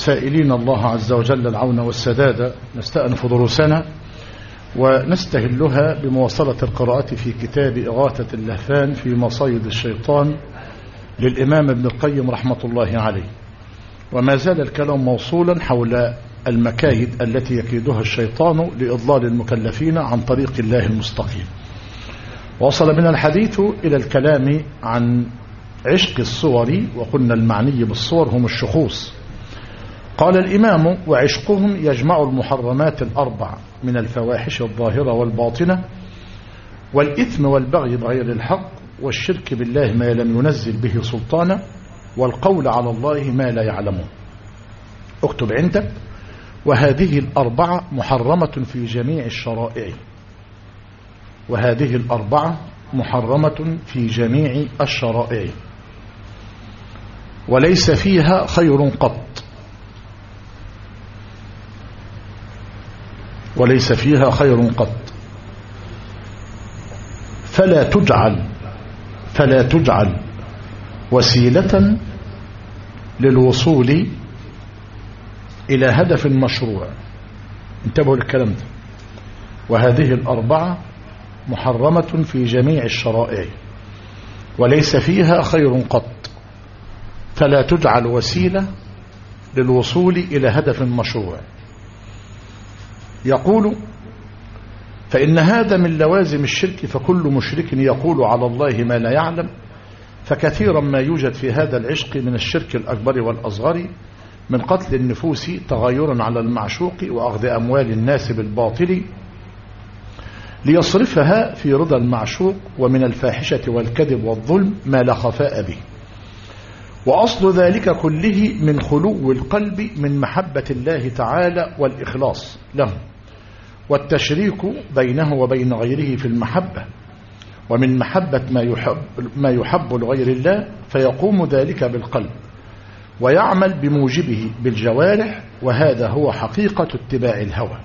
سائلين الله عز وجل العون والسداد، نستأنف دروسنا ونستهلها بمواصلة القراءة في كتاب إغاثة اللهفان في مصايد الشيطان للإمام ابن القيم رحمة الله عليه. وما زال الكلام موصولا حول المكايد التي يكيدها الشيطان لإضلال المكلفين عن طريق الله المستقيم. وصل بنا الحديث إلى الكلام عن عشق الصور، وقلنا المعني بالصور هم الشخوص. قال الإمام: وعشقهم يجمع المحرمات الأربع من الفواحش الظاهرة والباطنة، والإثم والبغي بغير الحق، والشرك بالله ما لم ينزل به سلطانا، والقول على الله ما لا يعلمون. اكتب عندك: وهذه الأربعة محرمة في جميع الشرائع. وهذه الأربعة محرمة في جميع الشرائع، وليس فيها خير قط. وليس فيها خير قط. فلا تجعل وسيلة للوصول إلى هدف مشروع. انتبهوا للكلام ده. وهذه الأربعة محرمة في جميع الشرائع، وليس فيها خير قط. فلا تجعل وسيلة للوصول إلى هدف مشروع. يقول: فإن هذا من لوازم الشرك، فكل مشرك يقول على الله ما لا يعلم. فكثيرا ما يوجد في هذا العشق من الشرك الأكبر والأصغر، من قتل النفوس تغيرا على المعشوق، وأخذ أموال الناس بالباطل ليصرفها في رضا المعشوق، ومن الفاحشة والكذب والظلم ما لا خفاء به. وأصل ذلك كله من خلو القلب من محبة الله تعالى والإخلاص له، والتشريك بينه وبين غيره في المحبة، ومن محبة ما يحب لغير الله، فيقوم ذلك بالقلب ويعمل بموجبه بالجوارح، وهذا هو حقيقة اتباع الهوى.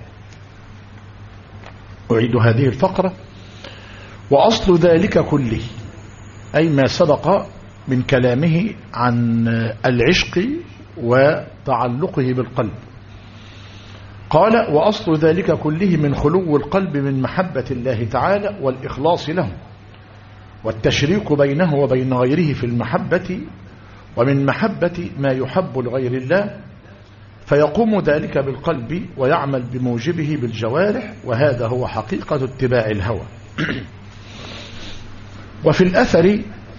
أعيد هذه الفقرة: وأصل ذلك كله، أي ما سبق من كلامه عن العشق وتعلقه بالقلب. قال: وأصل ذلك كله من خلو القلب من محبة الله تعالى والإخلاص له، والتشريك بينه وبين غيره في المحبة، ومن محبة ما يحب لغير الله، فيقوم ذلك بالقلب ويعمل بموجبه بالجوارح، وهذا هو حقيقة اتباع الهوى. وفي الأثر: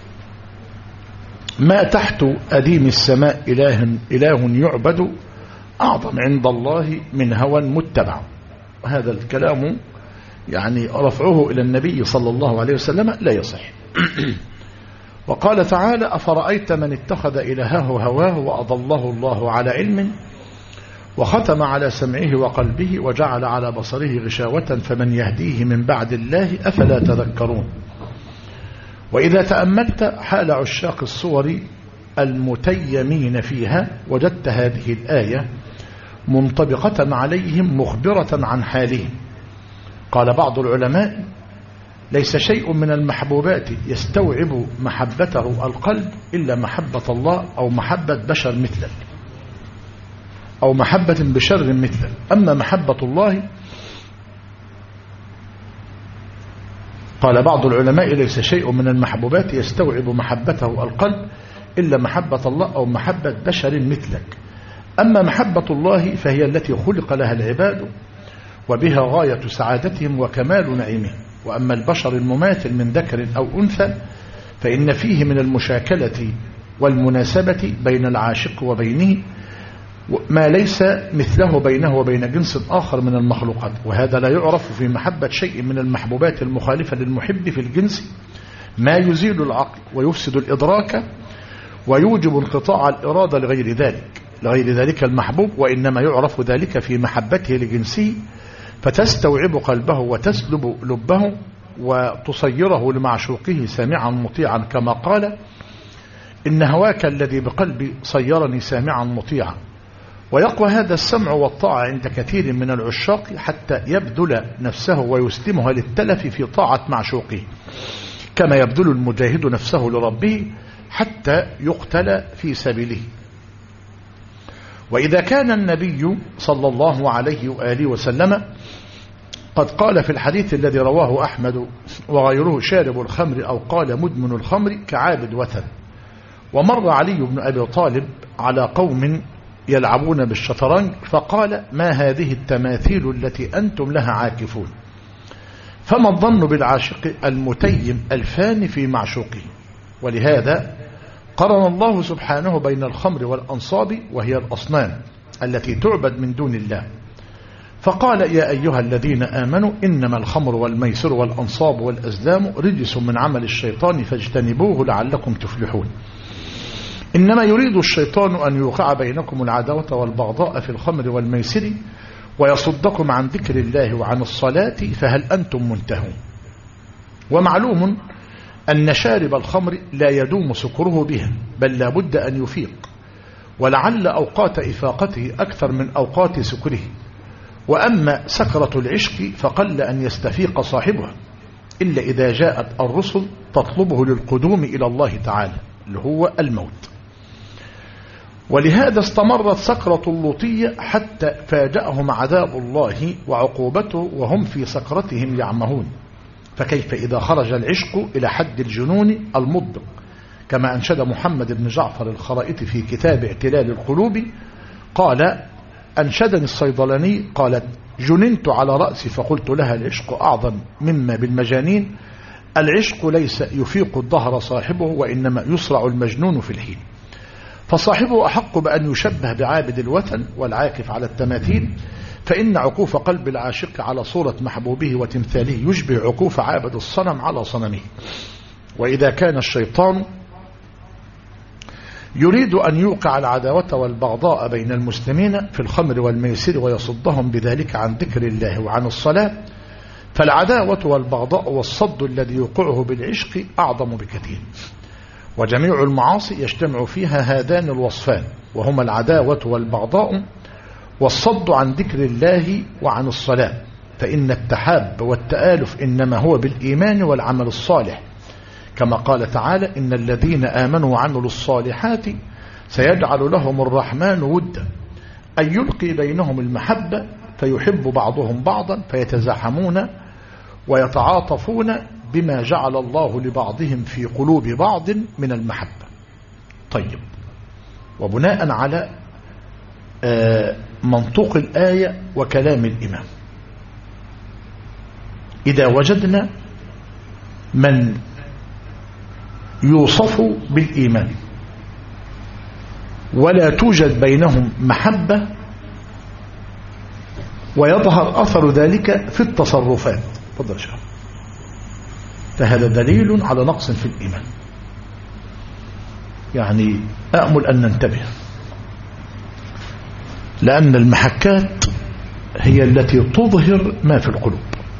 ما تحت أديم السماء إله يعبد أعظم عند الله من هوى متبع. هذا الكلام يعني رفعه إلى النبي صلى الله عليه وسلم لا يصح. وقال تعالى: أفرأيت من اتخذ إلهه هواه وأضله الله على علم، وختم على سمعه وقلبه، وجعل على بصره غشاوة، فمن يهديه من بعد الله، أفلا تذكرون. وإذا تأملت حال عشاق الصور المتيمين فيها، وجدت هذه الآية منطبقة عليهم مخبرة عن حالهم. قال بعض العلماء: ليس شيء من المحبوبات يستوعب محبته القلب إلا محبة الله، أو محبة بشر مثلك، أو محبة بشر مثلك. أما محبة الله، قال بعض العلماء: ليس شيء من المحبوبات يستوعب محبته القلب إلا محبة الله، أو محبة بشر مثلك. أما محبة الله فهي التي خلق لها العباد، وبها غاية سعادتهم وكمال نعيمهم. وأما البشر المماثل من ذكر أو أنثى، فإن فيه من المشاكلة والمناسبة بين العاشق وبينه ما ليس مثله بينه وبين جنس آخر من المخلوقات، وهذا لا يعرف في محبة شيء من المحبوبات المخالفة للمحب في الجنس ما يزيل العقل ويفسد الإدراك ويوجب انقطاع الإرادة لغير ذلك المحبوب، وإنما يعرف ذلك في محبته لجنسه، فتستوعب قلبه وتسلب لبه وتصيره لمعشوقه سامعا مطيعا، كما قال: إن هواك الذي بقلبي صيرني سامعا مطيعا. ويقوى هذا السمع والطاعة عند كثير من العشاق حتى يبذل نفسه ويسلمها للتلف في طاعة معشوقه، كما يبذل المجاهد نفسه لربه حتى يقتل في سبيله. وإذا كان النبي صلى الله عليه وآله وسلم قد قال في الحديث الذي رواه أحمد وغيره شارب الخمر أو قال مدمن الخمر كعابد وثن. ومر علي بن أبي طالب على قوم يلعبون بالشطرنج فقال ما هذه التماثيل التي أنتم لها عاكفون؟ فما الظن بالعاشق المتيم الفاني في معشوقه؟ ولهذا قرن الله سبحانه بين الخمر والأنصاب وهي الأصنام التي تعبد من دون الله، فقال يا أيها الذين آمنوا إنما الخمر والميسر والأنصاب والأزلام رجس من عمل الشيطان فاجتنبوه لعلكم تفلحون. إنما يريد الشيطان أن يوقع بينكم العداوة والبغضاء في الخمر والميسر ويصدكم عن ذكر الله وعن الصلاة فهل أنتم منتهون؟ ومعلوم أن شارب الخمر لا يدوم سكره بها بل لا بد أن يفيق، ولعل أوقات إفاقته أكثر من أوقات سكره. وأما سكرة العشق فقل أن يستفيق صاحبها إلا إذا جاءت الرسل تطلبه للقدوم إلى الله تعالى اللي هو الموت. ولهذا استمرت سكرة اللوطية حتى فاجأهم عذاب الله وعقوبته وهم في سكرتهم يعمهون. فكيف إذا خرج العشق إلى حد الجنون المضبق كما أنشد محمد بن جعفر الخرائطي في كتاب اعتلال القلوب قال أنشدني الصيدلاني قالت جننت على رأسي فقلت لها العشق أعظم مما بالمجانين، العشق ليس يفيق الظهر صاحبه وإنما يسرع المجنون في الحين. فصاحبه أحق بأن يشبه بعابد الوثن والعاكف على التماثيل، فإن عكوف قلب العاشق على صورة محبوبه وتمثاله يشبه عكوف عابد الصنم على صنمه. وإذا كان الشيطان يريد أن يوقع العداوة والبغضاء بين المسلمين في الخمر والميسر ويصدهم بذلك عن ذكر الله وعن الصلاة، فالعداوة والبغضاء والصد الذي يوقعه بالعشق أعظم بكثير. وجميع المعاصي يجتمع فيها هذان الوصفان وهما العداوة والبغضاء والصد عن ذكر الله وعن الصلاة، فإن التحاب والتآلف إنما هو بالإيمان والعمل الصالح، كما قال تعالى إن الذين آمنوا وعملوا الصالحات سيجعل لهم الرحمن ودا أن يلقي بينهم المحبة فيحب بعضهم بعضا فيتزاحمون ويتعاطفون بما جعل الله لبعضهم في قلوب بعض من المحبة. طيب، وبناء على منطوق الآية وكلام الإمام، إذا وجدنا من يوصف بالإيمان ولا توجد بينهم محبة ويظهر أثر ذلك في التصرفات، تفضل شيخ، فهذا دليل على نقص في الإيمان. يعني أأمل أن ننتبه، لأن المحكات هي التي تظهر ما في القلوب،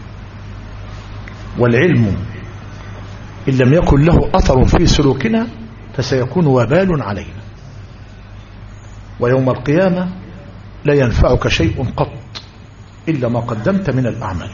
والعلم إن لم يكن له أثر في سلوكنا فسيكون وبال علينا، ويوم القيامة لا ينفعك شيء قط إلا ما قدمت من الأعمال.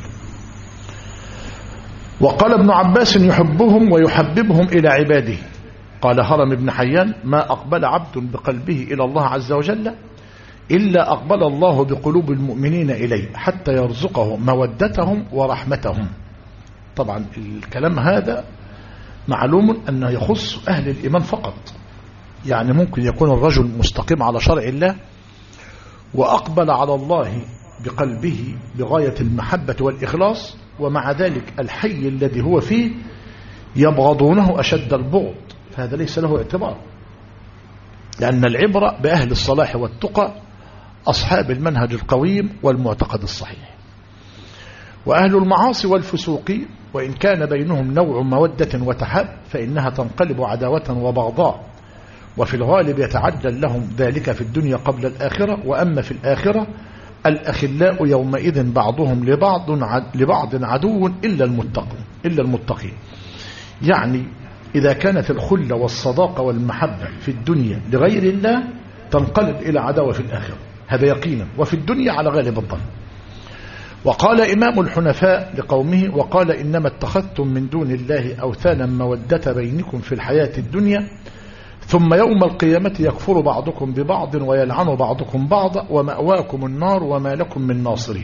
وقال ابن عباس يحبهم ويحببهم إلى عباده. قال هرم بن حيان ما أقبل عبد بقلبه إلى الله عز وجل إلا أقبل الله بقلوب المؤمنين إليه حتى يرزقه مودتهم ورحمتهم. طبعا الكلام هذا معلوم أنه يخص أهل الإيمان فقط، يعني ممكن يكون الرجل مستقيم على شرع الله وأقبل على الله بقلبه بغاية المحبة والإخلاص، ومع ذلك الحي الذي هو فيه يبغضونه أشد البغض، فهذا ليس له اعتبار، لأن العبرة بأهل الصلاح والتقى أصحاب المنهج القويم والمعتقد الصحيح. وأهل المعاصي والفسوق وإن كان بينهم نوع مودة وتحاب فإنها تنقلب عداوة وبغضاء، وفي الغالب يتعجل لهم ذلك في الدنيا قبل الآخرة. وأما في الآخرة الأخلاء يومئذ بعضهم لبعض عدو إلا المتقين. يعني إذا كانت الخلة والصداقة والمحبة في الدنيا لغير الله تنقلب إلى عداوة في الآخرة، هذا يقينا، وفي الدنيا على غالب الظن. وقال إمام الحنفاء لقومه وقال إنما اتخذتم من دون الله أوثانا مودة بينكم في الحياة الدنيا ثم يوم القيامة يكفر بعضكم ببعض ويلعن بعضكم بعضا ومأواكم النار وما لكم من ناصرين.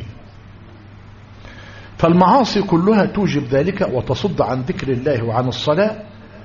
فالمعاصي كلها توجب ذلك وتصد عن ذكر الله وعن الصلاة،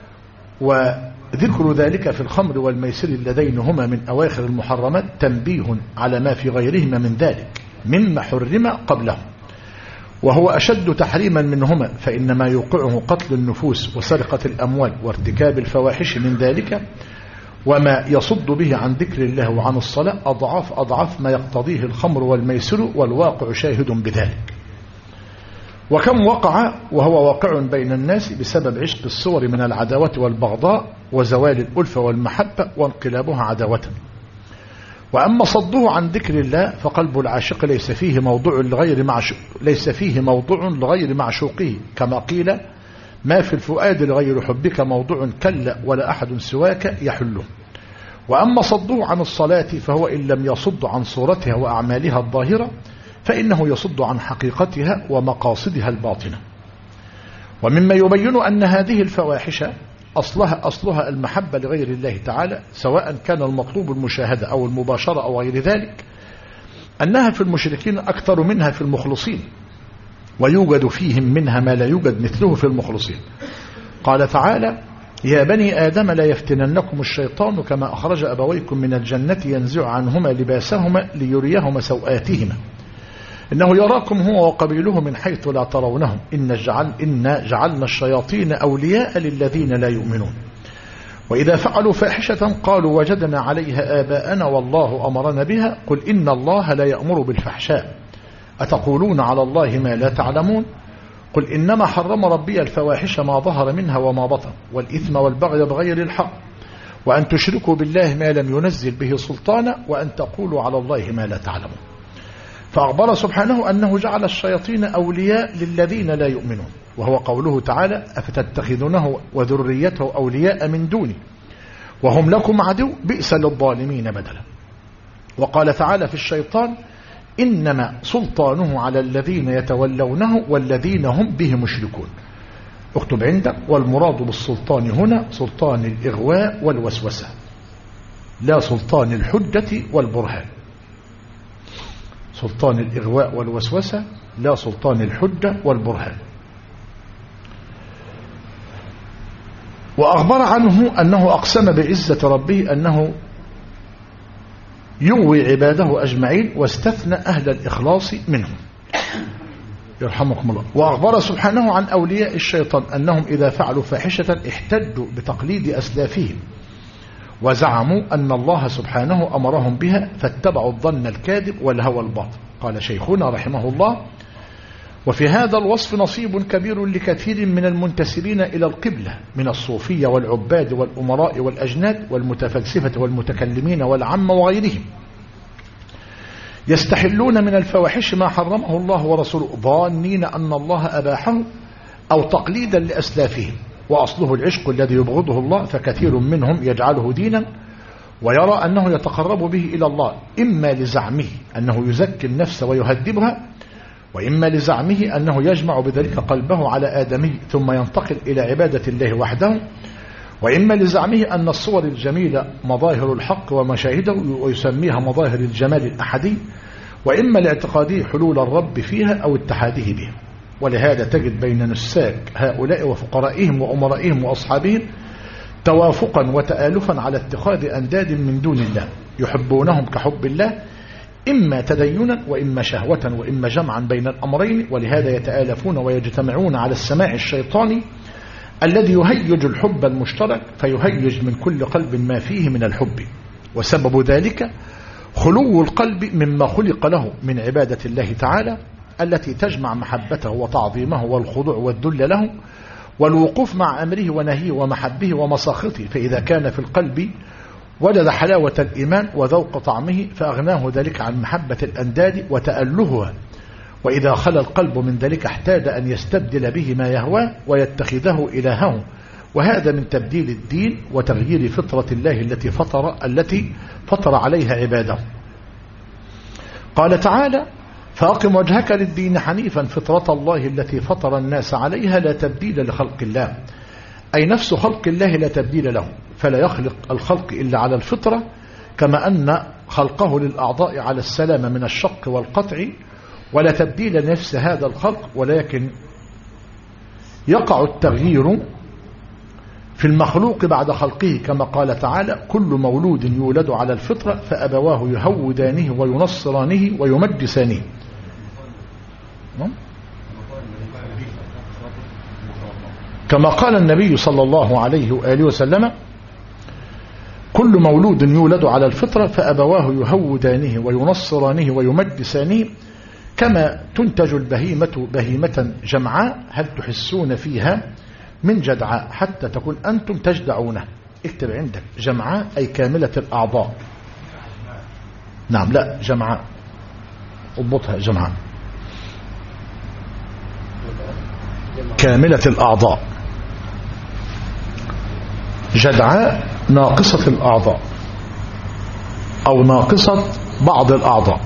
وذكر ذلك في الخمر والميسر اللذين هما من أواخر المحرمات تنبيه على ما في غيرهما من ذلك مما حرم قبله، وهو أشد تحريما منهما، فإنما يوقعه قتل النفوس وسرقة الأموال وارتكاب الفواحش من ذلك، وما يصد به عن ذكر الله وعن الصلاة أضعاف ما يقتضيه الخمر والميسر، والواقع شاهد بذلك. وكم وقع وهو واقع بين الناس بسبب عشق الصور من العداوة والبغضاء وزوال الألفة والمحبة وانقلابها عداوة. وأما صده عن ذكر الله فقلب العاشق ليس فيه موضوع لغير معشوقه، كما قيل: ما في الفؤاد لغير حبك موضوع كلا ولا أحد سواك يحله. وأما صده عن الصلاة فهو إن لم يصد عن صورتها وأعمالها الظاهرة فإنه يصد عن حقيقتها ومقاصدها الباطنة. ومما يبين أن هذه الفواحش أصلها المحبة لغير الله تعالى، سواء كان المطلوب المشاهدة أو المباشرة أو غير ذلك، أنها في المشركين أكثر منها في المخلصين، ويوجد فيهم منها ما لا يوجد مثله في المخلصين. قال تعالى: يا بني آدم لا يفتننكم الشيطان كما أخرج أبويكم من الجنة ينزع عنهما لباسهما ليريهما سوآتهما إنه يراكم هو وقبيله من حيث لا ترونهم إن جعلنا الشياطين أولياء للذين لا يؤمنون وإذا فعلوا فاحشة قالوا وجدنا عليها آباءنا والله أمرنا بها قل إن الله لا يأمر بالفحشاء أتقولون على الله ما لا تعلمون قل إنما حرم ربي الفواحش ما ظهر منها وما بطن والإثم والبغي بغير الحق وأن تشركوا بالله ما لم ينزل به سلطانا وأن تقولوا على الله ما لا تعلمون. فأخبر سبحانه أنه جعل الشياطين أولياء للذين لا يؤمنون، وهو قوله تعالى أفتتخذونه وذريته أولياء من دوني وهم لكم عدو بئس للظالمين بدلا. وقال تعالى في الشيطان إنما سلطانه على الذين يتولونه والذين هم به مشركون. اكتب عندك والمراد بالسلطان هنا سلطان الإغواء والوسوسة لا سلطان الحجة والبرهان. سلطان الإغواء والوسوسة لا سلطان الحجة والبرهان. وأخبر عنه أنه أقسم بعزة ربه أنه يغوي عباده أجمعين واستثنى أهل الإخلاص منهم يرحمكم الله. وأخبر سبحانه عن أولياء الشيطان أنهم إذا فعلوا فاحشة احتجوا بتقليد أسلافهم وزعموا أن الله سبحانه أمرهم بها فاتبعوا الظن الكاذب والهوى الباطل. قال شيخنا رحمه الله وفي هذا الوصف نصيب كبير لكثير من المنتسبين إلى القبلة من الصوفية والعباد والأمراء والأجناد والمتفلسفة والمتكلمين والعامة وغيرهم يستحلون من الفواحش ما حرمه الله ورسوله ظانين أن الله أباحه أو تقليدا لأسلافهم وأصله العشق الذي يبغضه الله فكثير منهم يجعله دينا ويرى أنه يتقرب به إلى الله إما لزعمه أنه يزكي النفس ويهذبها وإما لزعمه أنه يجمع بذلك قلبه على آدمه ثم ينتقل إلى عبادة الله وحده وإما لزعمه أن الصور الجميلة مظاهر الحق ومشاهده ويسميها مظاهر الجمال الأحدي وإما لاعتقاده حلول الرب فيها أو اتحاده به. ولهذا تجد بين نساك هؤلاء وفقرائهم وأمرائهم وأصحابهم توافقا وتآلفا على اتخاذ أنداد من دون الله يحبونهم كحب الله إما تدينا وإما شهوة وإما جمعا بين الأمرين. ولهذا يتآلفون ويجتمعون على السماع الشيطاني الذي يهيج الحب المشترك فيهيج من كل قلب ما فيه من الحب. وسبب ذلك خلو القلب مما خلق له من عبادة الله تعالى التي تجمع محبته وتعظيمه والخضوع والذل له والوقوف مع أمره ونهيه ومحبه ومساخطه. فإذا كان في القلب وجد حلاوة الإيمان وذوق طعمه فأغناه ذلك عن محبة الأنداد وتألهها. وإذا خلى القلب من ذلك احتاج أن يستبدل به ما يهواه ويتخذه إلهه. وهذا من تبديل الدين وتغيير فطرة الله التي فطر عليها عباده. قال تعالى فأقم وجهك للدين حنيفا فطرة الله التي فطر الناس عليها لا تبديل لخلق الله أي نفس خلق الله لا تبديل له. فلا يخلق الخلق إلا على الفطرة، كما أن خلقه للأعضاء على السلامة من الشق والقطع، ولا تبديل لنفس هذا الخلق، ولكن يقع التغيير في المخلوق بعد خلقه، كما قال تعالى: كل مولود يولد على الفطرة فأبواه يهودانه وينصرانه ويمجسانه. كما قال النبي صلى الله عليه وآله وسلم: كل مولود يولد على الفطرة فأبواه يهودانه وينصرانه ويمجسانه، كما تنتج البهيمة بهيمة جمعاء هل تحسون فيها من جدعاء حتى تكون أنتم تجدعونه. اكتب عندك جمعاء أي كاملة الأعضاء. نعم، لا جمعاء، اضبطها جمعاء، كاملة الأعضاء. جدعاء ناقصة الأعضاء أو ناقصة بعض الأعضاء.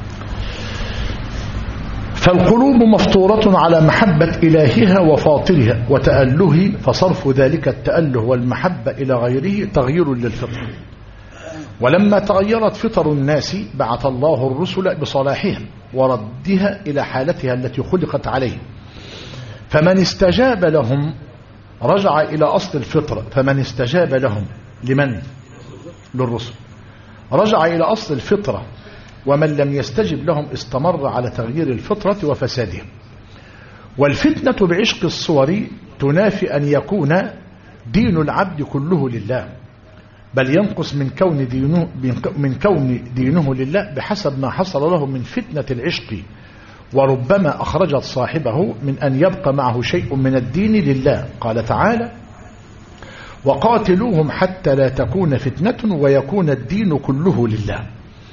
فالقلوب مفطورة على محبة إلهها وفاطرها وتأله، فصرف ذلك التأله والمحبة إلى غيره تغيير للفطر. ولما تغيرت فطر الناس بعث الله الرسل بصلاحها وردها إلى حالتها التي خلقت عليه، فمن استجاب لهم رجع إلى أصل الفطرة. فمن استجاب لهم لمن؟ للرسل، رجع إلى أصل الفطرة، ومن لم يستجب لهم استمر على تغيير الفطرة وفسادها. والفتنة بعشق الصور تنافي أن يكون دين العبد كله لله، بل ينقص من كون دينه لله بحسب ما حصل له من فتنة العشق، وربما أخرجت صاحبه من أن يبقى معه شيء من الدين لله. قال تعالى: وقاتلوهم حتى لا تكون فتنة ويكون الدين كله لله.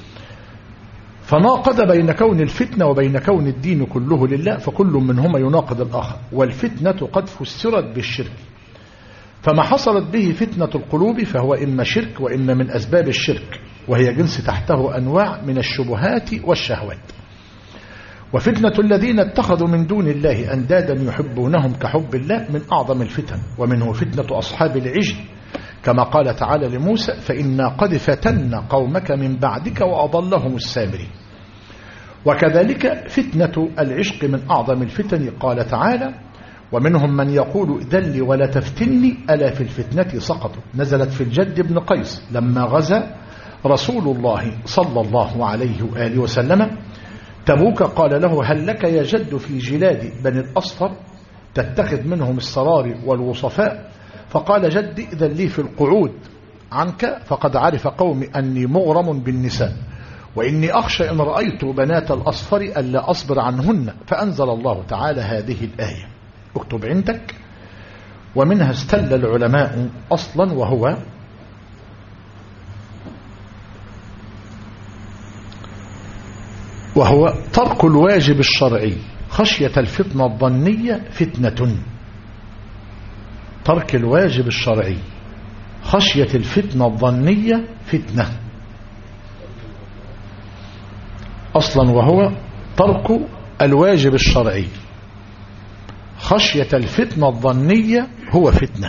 فناقض بين كون الفتنة وبين كون الدين كله لله، فكل منهما يناقض الآخر. والفتنة قد فسرت بالشرك، فما حصلت به فتنة القلوب فهو إما شرك وإما من أسباب الشرك، وهي جنس تحته أنواع من الشبهات والشهوات. وفتنة الذين اتخذوا من دون الله أندادا يحبونهم كحب الله من أعظم الفتن، ومنه فتنة أصحاب العجل، كما قال تعالى لموسى: فإنا قد فتنا قومك من بعدك وأضلهم السامري. وكذلك فتنة العشق من أعظم الفتن، قال تعالى: ومنهم من يقول ائذن لي ولا تفتني ألا في الفتنة سقطوا. نزلت في الجد بن قيس لما غزا رسول الله صلى الله عليه وآله وسلم تبوك، قال له: هل لك يا جد في جلاد بني الأصفر تتخذ منهم السرار والوصفاء؟ فقال: جد إذن لي في القعود عنك، فقد عرف قومي أني مغرم بالنساء، وإني أخشى إن رأيت بنات الأصفر ألا أصبر عنهن. فأنزل الله تعالى هذه الآية. اكتب عندك: ومنها استل العلماء أصلا، وهو ترك الواجب الشرعي خشية الفتنة الظنية فتنة. ترك الواجب الشرعي خشية الفتنة الظنية فتنة أصلا، وهو ترك الواجب الشرعي خشية الفتنة الظنية هو فتنة.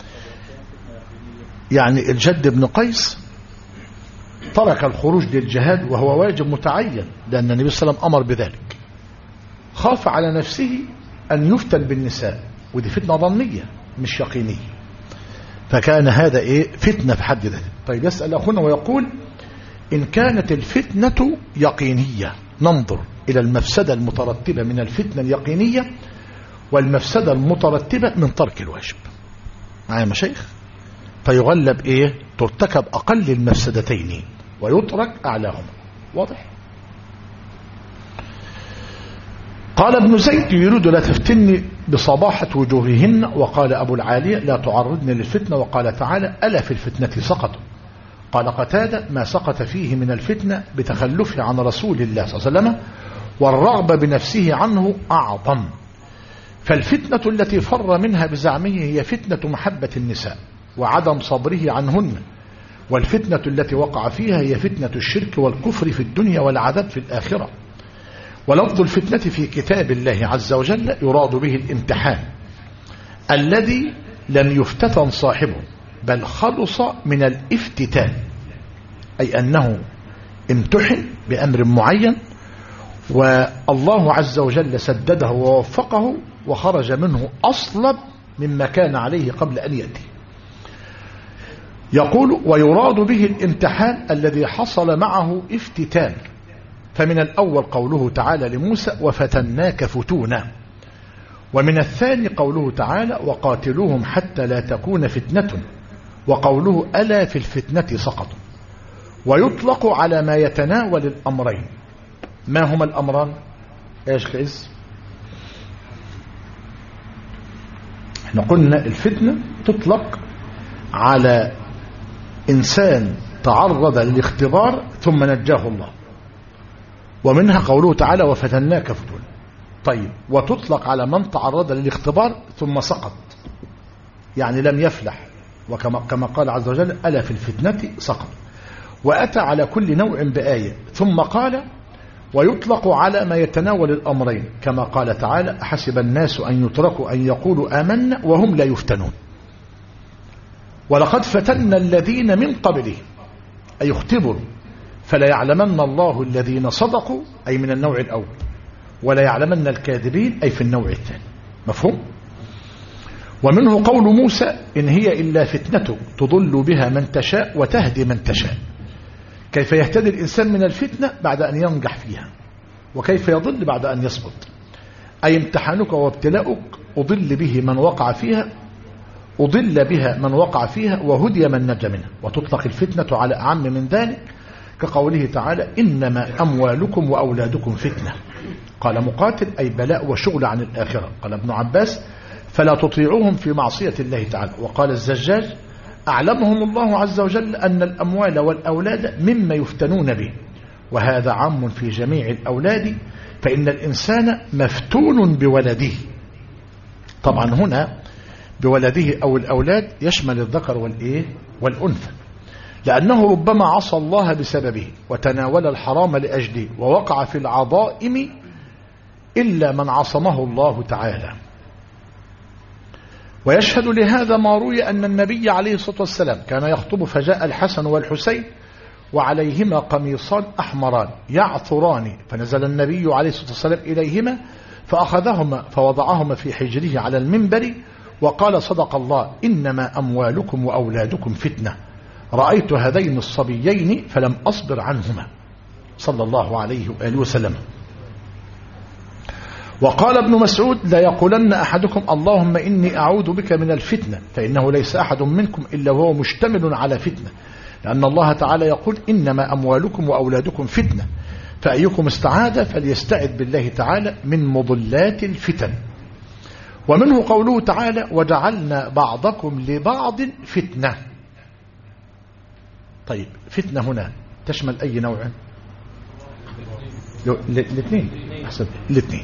يعني الجد بن قيس ترك الخروج للجهاد وهو واجب متعين، لأن النبي صلى الله عليه وسلم أمر بذلك، خاف على نفسه أن يفتن بالنساء، ودي فتنة ظنية مش يقينية، فكان هذا فتنة في حد ذاته. طيب يسأل أخونا ويقول: إن كانت الفتنة يقينية ننظر إلى المفسدة المترتبة من الفتنة اليقينية والمفسدة المترتبة من ترك الواجب. معايا مشايخ؟ فيغلب ترتكب أقل المفسدتين ويترك أعلاهما. واضح؟ قال ابن زيد: يريد لا تفتني بصباحة وجوههن. وقال أبو العالية: لا تعرضن للفتنة. وقال تعالى: ألا في الفتنة سقطوا. قال قتادة: ما سقط فيه من الفتنة بتخلفه عن رسول الله صلى الله عليه وسلم والرغبة بنفسه عنه أعظم. فالفتنة التي فر منها بزعمه هي فتنة محبة النساء وعدم صبره عنهن، والفتنة التي وقع فيها هي فتنة الشرك والكفر في الدنيا والعذاب في الآخرة. ولفظ الفتنة في كتاب الله عز وجل يراد به الامتحان الذي لم يفتتن صاحبه، بل خلص من الافتتان، أي أنه امتحن بأمر معين والله عز وجل سدده ووفقه وخرج منه أصلب مما كان عليه قبل أن يأتي. يقول ويراد به الامتحان الذي حصل معه افتتان. فمن الأول قوله تعالى لموسى وفتناك فتونا، ومن الثاني قوله تعالى وقاتلوهم حتى لا تكون فتنة، وقوله ألا في الفتنة سقطوا. ويطلق على ما يتناول الأمرين. ما هما الأمران؟ ايش كيس؟ احنا قلنا الفتنة تطلق على إنسان تعرض للاختبار ثم نجاه الله، ومنها قوله تعالى وفتناك فتونا. طيب، وتطلق على من تعرض للاختبار ثم سقط، يعني لم يفلح، وكما قال عز وجل ألا في الفتنة سقط. وأتى على كل نوع بآية. ثم قال ويطلق على ما يتناول الأمرين، كما قال تعالى أحسب الناس أن يتركوا أن يقولوا آمنا وهم لا يفتنون. ولقد فتنا الذين من قبلهم، أي اختبروا، فلا يعلمن الله الذين صدقوا، أي من النوع الأول، ولا يعلمن الكاذبين، أي في النوع الثاني. مفهوم؟ ومنه قول موسى إن هي إلا فتنة تضل بها من تشاء وتهدي من تشاء. كيف يهتدي الإنسان من الفتنة بعد أن ينجح فيها، وكيف يضل بعد أن يسقط. أي امتحانك وابتلاؤك أضل به من وقع فيها، أضل بها من وقع فيها وهدي من نجا منها. وتطلق الفتنة على أعم من ذلك، كقوله تعالى إنما أموالكم وأولادكم فتنة. قال مقاتل أي بلاء وشغل عن الآخرة. قال ابن عباس فلا تطيعوهم في معصية الله تعالى. وقال الزجاج أعلمهم الله عز وجل أن الأموال والأولاد مما يفتنون به، وهذا عام في جميع الأولاد، فإن الإنسان مفتون بولده. طبعا هنا بولده أو الأولاد يشمل الذكر والأنثى، لأنه ربما عصى الله بسببه وتناول الحرام لأجله ووقع في العظائم إلا من عصمه الله تعالى. ويشهد لهذا ما روي أن النبي عليه الصلاة والسلام كان يخطب فجاء الحسن والحسين وعليهما قميصان أحمران يعثران، فنزل النبي عليه الصلاة والسلام إليهما فأخذهما فوضعهما في حجره على المنبر وقال صدق الله إنما أموالكم وأولادكم فتنة، رأيت هذين الصبيين فلم أصبر عنهما صلى الله عليه وآله وسلم. وقال ابن مسعود لا يقولن أحدكم اللهم إني أعوذ بك من الفتنة، فإنه ليس أحد منكم إلا وهو مشتمل على فتنة، لأن الله تعالى يقول إنما أموالكم وأولادكم فتنة، فأيكم استعاذ فليستعذ بالله تعالى من مضلات الفتن. ومنه قوله تعالى وجعلنا بعضكم لبعض فتنة. طيب، فتنة هنا تشمل أي نوع؟ الاثنين، أحسن، الاثنين.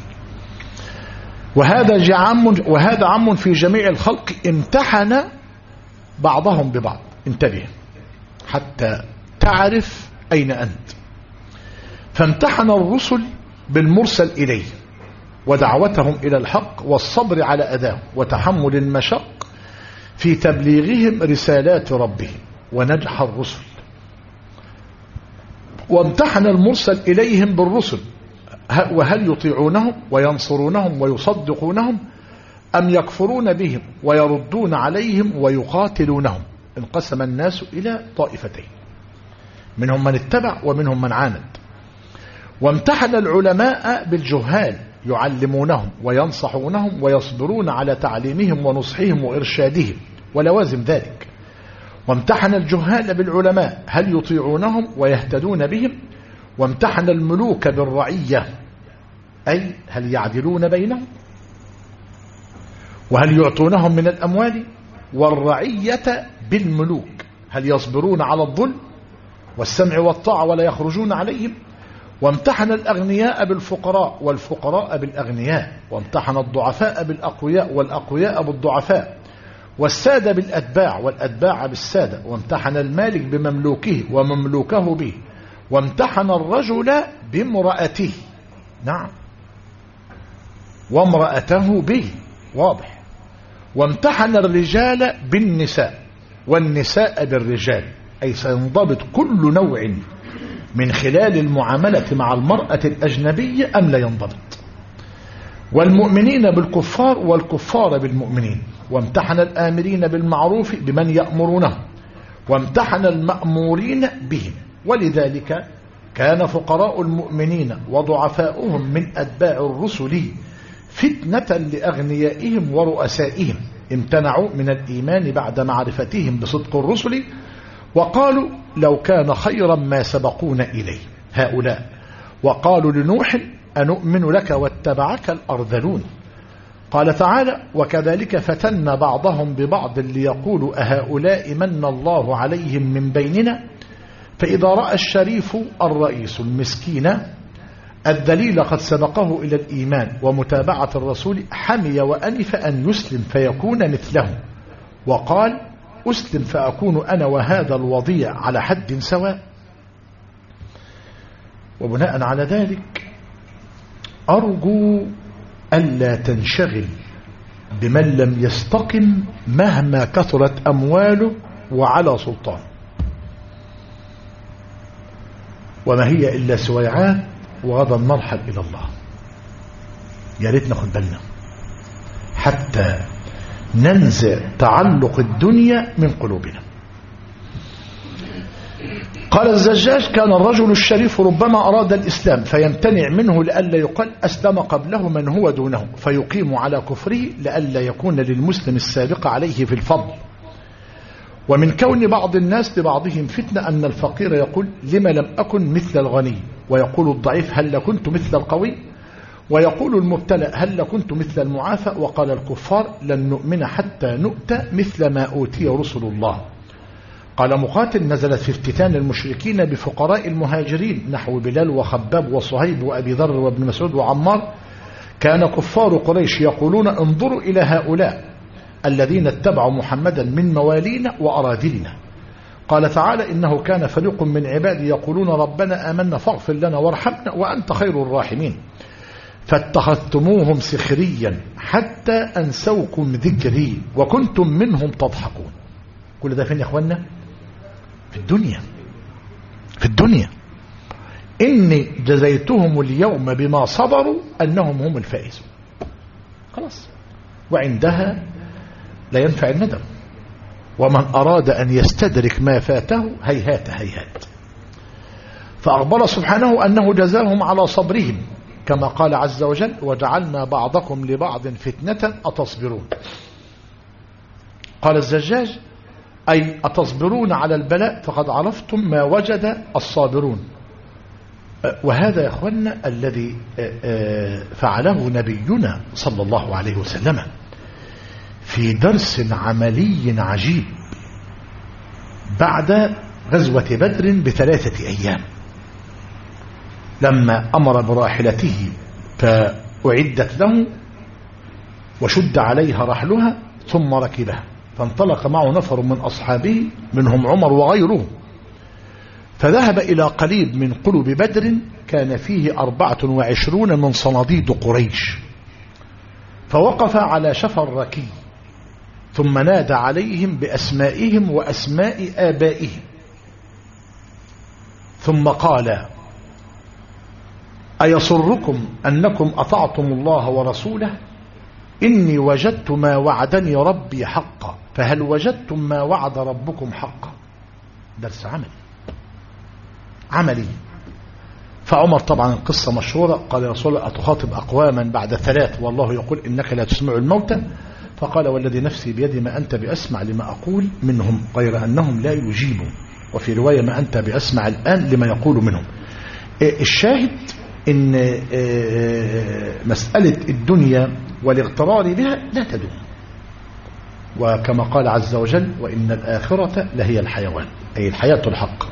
وهذا عام في جميع الخلق امتحن بعضهم ببعض. انتبه حتى تعرف أين أنت. فامتحن الرسل بالمرسل إليه ودعوتهم إلى الحق والصبر على أذاه وتحمل المشق في تبليغهم رسالات ربهم، ونجح الرسل. وامتحن المرسل إليهم بالرسل، وهل يطيعونهم وينصرونهم ويصدقونهم أم يكفرون بهم ويردون عليهم ويقاتلونهم. انقسم الناس إلى طائفتين، منهم من اتبع ومنهم من عاند. وامتحن العلماء بالجهال يعلمونهم وينصحونهم ويصبرون على تعليمهم ونصحهم وإرشادهم ولوازم ذلك. وامتحن الجهال بالعلماء هل يطيعونهم ويهتدون بهم. وامتحن الملوك بالرعية، أي هل يعدلون بينهم وهل يعطونهم من الأموال. والرعية بالملوك هل يصبرون على الظلم والسمع والطاعة ولا يخرجون عليهم. وامتحن الأغنياء بالفقراء والفقراء بالأغنياء. وامتحن الضعفاء بالأقوياء والأقوياء بالضعفاء. والسادة بالأتباع والأتباع بالسادة. وامتحن المالك بمملوكه ومملوكه به. وامتحن الرجل بامرأته، نعم، وامرأته به، واضح. وامتحن الرجال بالنساء والنساء بالرجال، أي سينضبط كل نوع من خلال المعاملة مع المرأة الأجنبية أم لا ينضبط، والمؤمنين بالكفار والكفار بالمؤمنين، وامتحن الآمرين بالمعروف بمن يأمرونه، وامتحن المأمورين بهم. ولذلك كان فقراء المؤمنين وضعفاؤهم من أتباع الرسل فتنة لأغنيائهم ورؤسائهم، امتنعوا من الإيمان بعد معرفتهم بصدق الرسل، وقالوا لو كان خيرا ما سبقونا إليه هؤلاء. وقالوا لنوح أنؤمن لك واتبعك الأرذلون. قال تعالى: وكذلك فتنا بعضهم ببعض ليقولوا أهؤلاء من الله عليهم من بيننا. فإذا رأى الشريف الرئيس المسكين الذليل قد سبقه إلى الإيمان ومتابعة الرسول حمي وأنف أن يسلم فيكون مثله، وقال: أسلم فأكون أنا وهذا الوضيع على حد سواء. وبناء على ذلك أرجو ألا تنشغل بمن لم يستقم مهما كثرت أمواله وعلى سلطان، وما هي إلا سويعات وغدا نرحل إلى الله. يا ريت ناخد بالنا حتى ننزع تعلق الدنيا من قلوبنا. قال الزجاج: كان الرجل الشريف ربما أراد الإسلام فيمتنع منه لئلا يقال أسلم قبله من هو دونه، فيقيم على كفره لئلا يكون للمسلم السابق عليه في الفضل. ومن كون بعض الناس لبعضهم فتنة أن الفقير يقول: لما لم أكن مثل الغني، ويقول الضعيف: هل لكنت مثل القوي، ويقول المبتلى: هل لكنت مثل المعافى. وقال الكفار: لن نؤمن حتى نؤتى مثل ما أوتي رسل الله. قال مقاتل: نزلت في افتتان المشركين بفقراء المهاجرين نحو بلال وخباب وصهيب وأبي ذر وابن مسعود وعمار. كان كفار قريش يقولون: انظروا إلى هؤلاء الذين اتبعوا محمدا من موالينا وأراذلنا. قال تعالى: إنه كان فريق من عبادي يقولون ربنا آمنا فاغفر لنا وارحمنا وأنت خير الراحمين، فاتخذتموهم سخريا حتى أنسوكم ذكري وكنتم منهم تضحكون. كل ده فين يا أخوانا؟ في الدنيا. في الدنيا. إني جزيتهم اليوم بما صبروا أنهم هم الفائزون. خلاص. وعندها لا ينفع الندم، ومن أراد أن يستدرك ما فاته هيهات هيهات. فأخبر سبحانه أنه جزاهم على صبرهم كما قال عز وجل: وجعلنا بعضكم لبعض فتنة أتصبرون. قال الزجاج: أي أتصبرون على البلاء فقد عرفتم ما وجد الصابرون. وهذا يا أخوانا الذي فعله نبينا صلى الله عليه وسلم في درس عملي عجيب بعد غزوة بدر ب3 أيام، لما أمر براحلته فأعدت له وشد عليها رحلها ثم ركبها، فانطلق معه نفر من أصحابه منهم عمر وغيره، فذهب إلى قليب من قلب بدر كان فيه 24 من صناديد قريش، فوقف على شفا الركي ثم نادى عليهم بأسمائهم وأسماء آبائهم، ثم قال: أيسركم أنكم أطعتم الله ورسوله؟ إني وجدت ما وعدني ربي حقا، فهل وجدتم ما وعد ربكم حقا؟ درس عملي. فعمر طبعا القصة مشهورة، قال يا رسول الله: أتخاطب أقواما بعد 3 والله يقول إنك لا تسمع الموتى؟ فقال: والذي نفسي بيدي ما أنت بأسمع لما أقول منهم غير أنهم لا يجيبوا، وفي رواية ما أنت بأسمع الآن لما يقول منهم. الشاهد إن مسألة الدنيا والاغترار بها لا تدوم، وكما قال عز وجل: وإن الآخرة لهي الحيوان، أي الحياة الحق.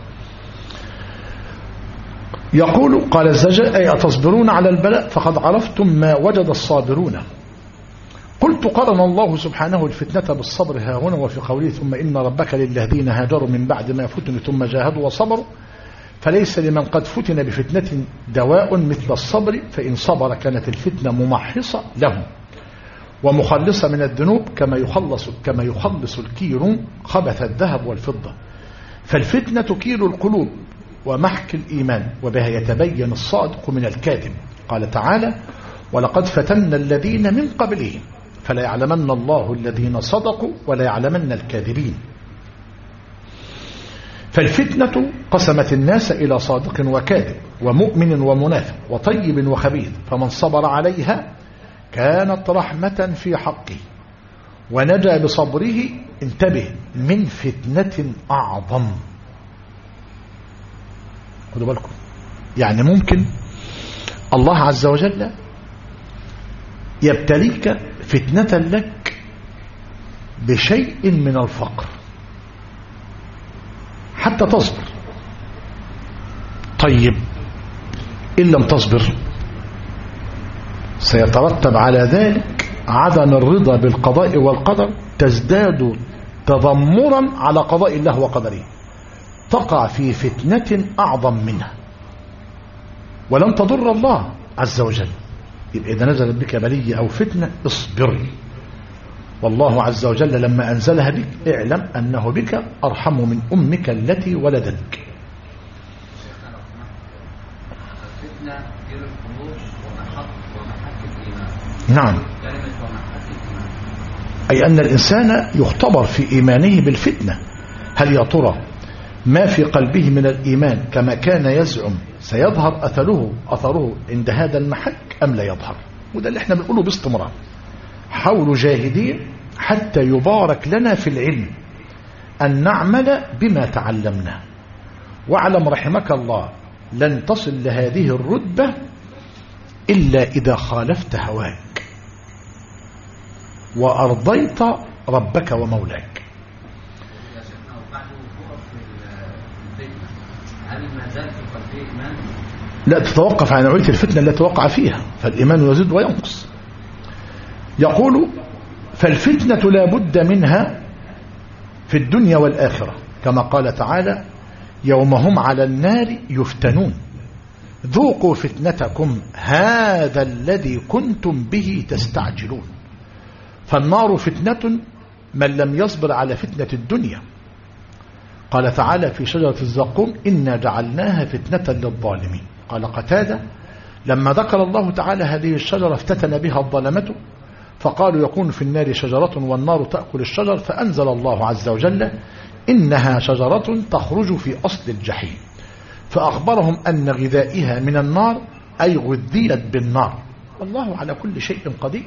يقول قال الزجاج: أي أتصبرون على البلاء فقد عرفتم ما وجد الصابرون. قلت: قرن الله سبحانه الفتنة بالصبر ها هنا وفي قوله: ثم إن ربك للذين هاجروا من بعد ما فتنوا ثم جاهدوا وصبروا، فليس لمن قد فتن بفتنة دواء مثل الصبر، فإن صبر كانت الفتنة ممحصة له. ومخلصة من الذنوب كما يخلص الكير خبث الذهب والفضة. فالفتنة كيل القلوب ومحك الإيمان، وبها يتبين الصادق من الكاذب. قال تعالى: ولقد فتنا الذين من قبلهم فلا يعلمن الله الذين صدقوا ولا يعلمن الكاذبين. فالفتنة قسمت الناس إلى صادق وكاذب ومؤمن ومنافق وطيب وخبيث، فمن صبر عليها كانت رحمة في حقه ونجا بصبره، انتبه، من فتنة أعظم. خدوا بالكم، يعني ممكن الله عز وجل يبتليك فتنة لك بشيء من الفقر حتى تصبر. طيب إن لم تصبر سيترتب على ذلك عدم الرضا بالقضاء والقدر، تزداد تذمرا على قضاء الله وقدره، تقع في فتنة أعظم منها ولن تضر الله عز وجل. يبقى إذا نزلت بك بلية أو فتنة اصبر، والله عز وجل لما أنزلها بك اعلم أنه بك أرحم من أمك التي ولدتك. نعم، أي أن الإنسان يختبر في إيمانه بالفتنة، هل يا ترى ما في قلبه من الإيمان كما كان يزعم سيظهر أثره عند هذا المحك أم لا يظهر؟ وده اللي احنا بنقوله باستمرار، حاولوا جاهدين حتى يبارك لنا في العلم أن نعمل بما تعلمنا. واعلم رحمك الله لن تصل لهذه الرتبة إلا إذا خالفت هواك وأرضيت ربك ومولاك. لا تتوقف عن نوعية الفتنة التي وقع فيها، فالإيمان يزيد وينقص. يقول: فالفتنة لا بد منها في الدنيا والآخرة، كما قال تعالى: يوم هم على النار يفتنون ذوقوا فتنتكم هذا الذي كنتم به تستعجلون. فالنار فتنة من لم يصبر على فتنة الدنيا. قال تعالى في شجرة الزقوم: إنا جعلناها فتنة للظالمين. قال قتادة: لما ذكر الله تعالى هذه الشجرة افتتن بها الظلمة، فقالوا يكون في النار شجرة والنار تأكل الشجر، فأنزل الله عز وجل: إنها شجرة تخرج في أصل الجحيم، فأخبرهم أن غذائها من النار، أي غذيت بالنار، والله على كل شيء قدير.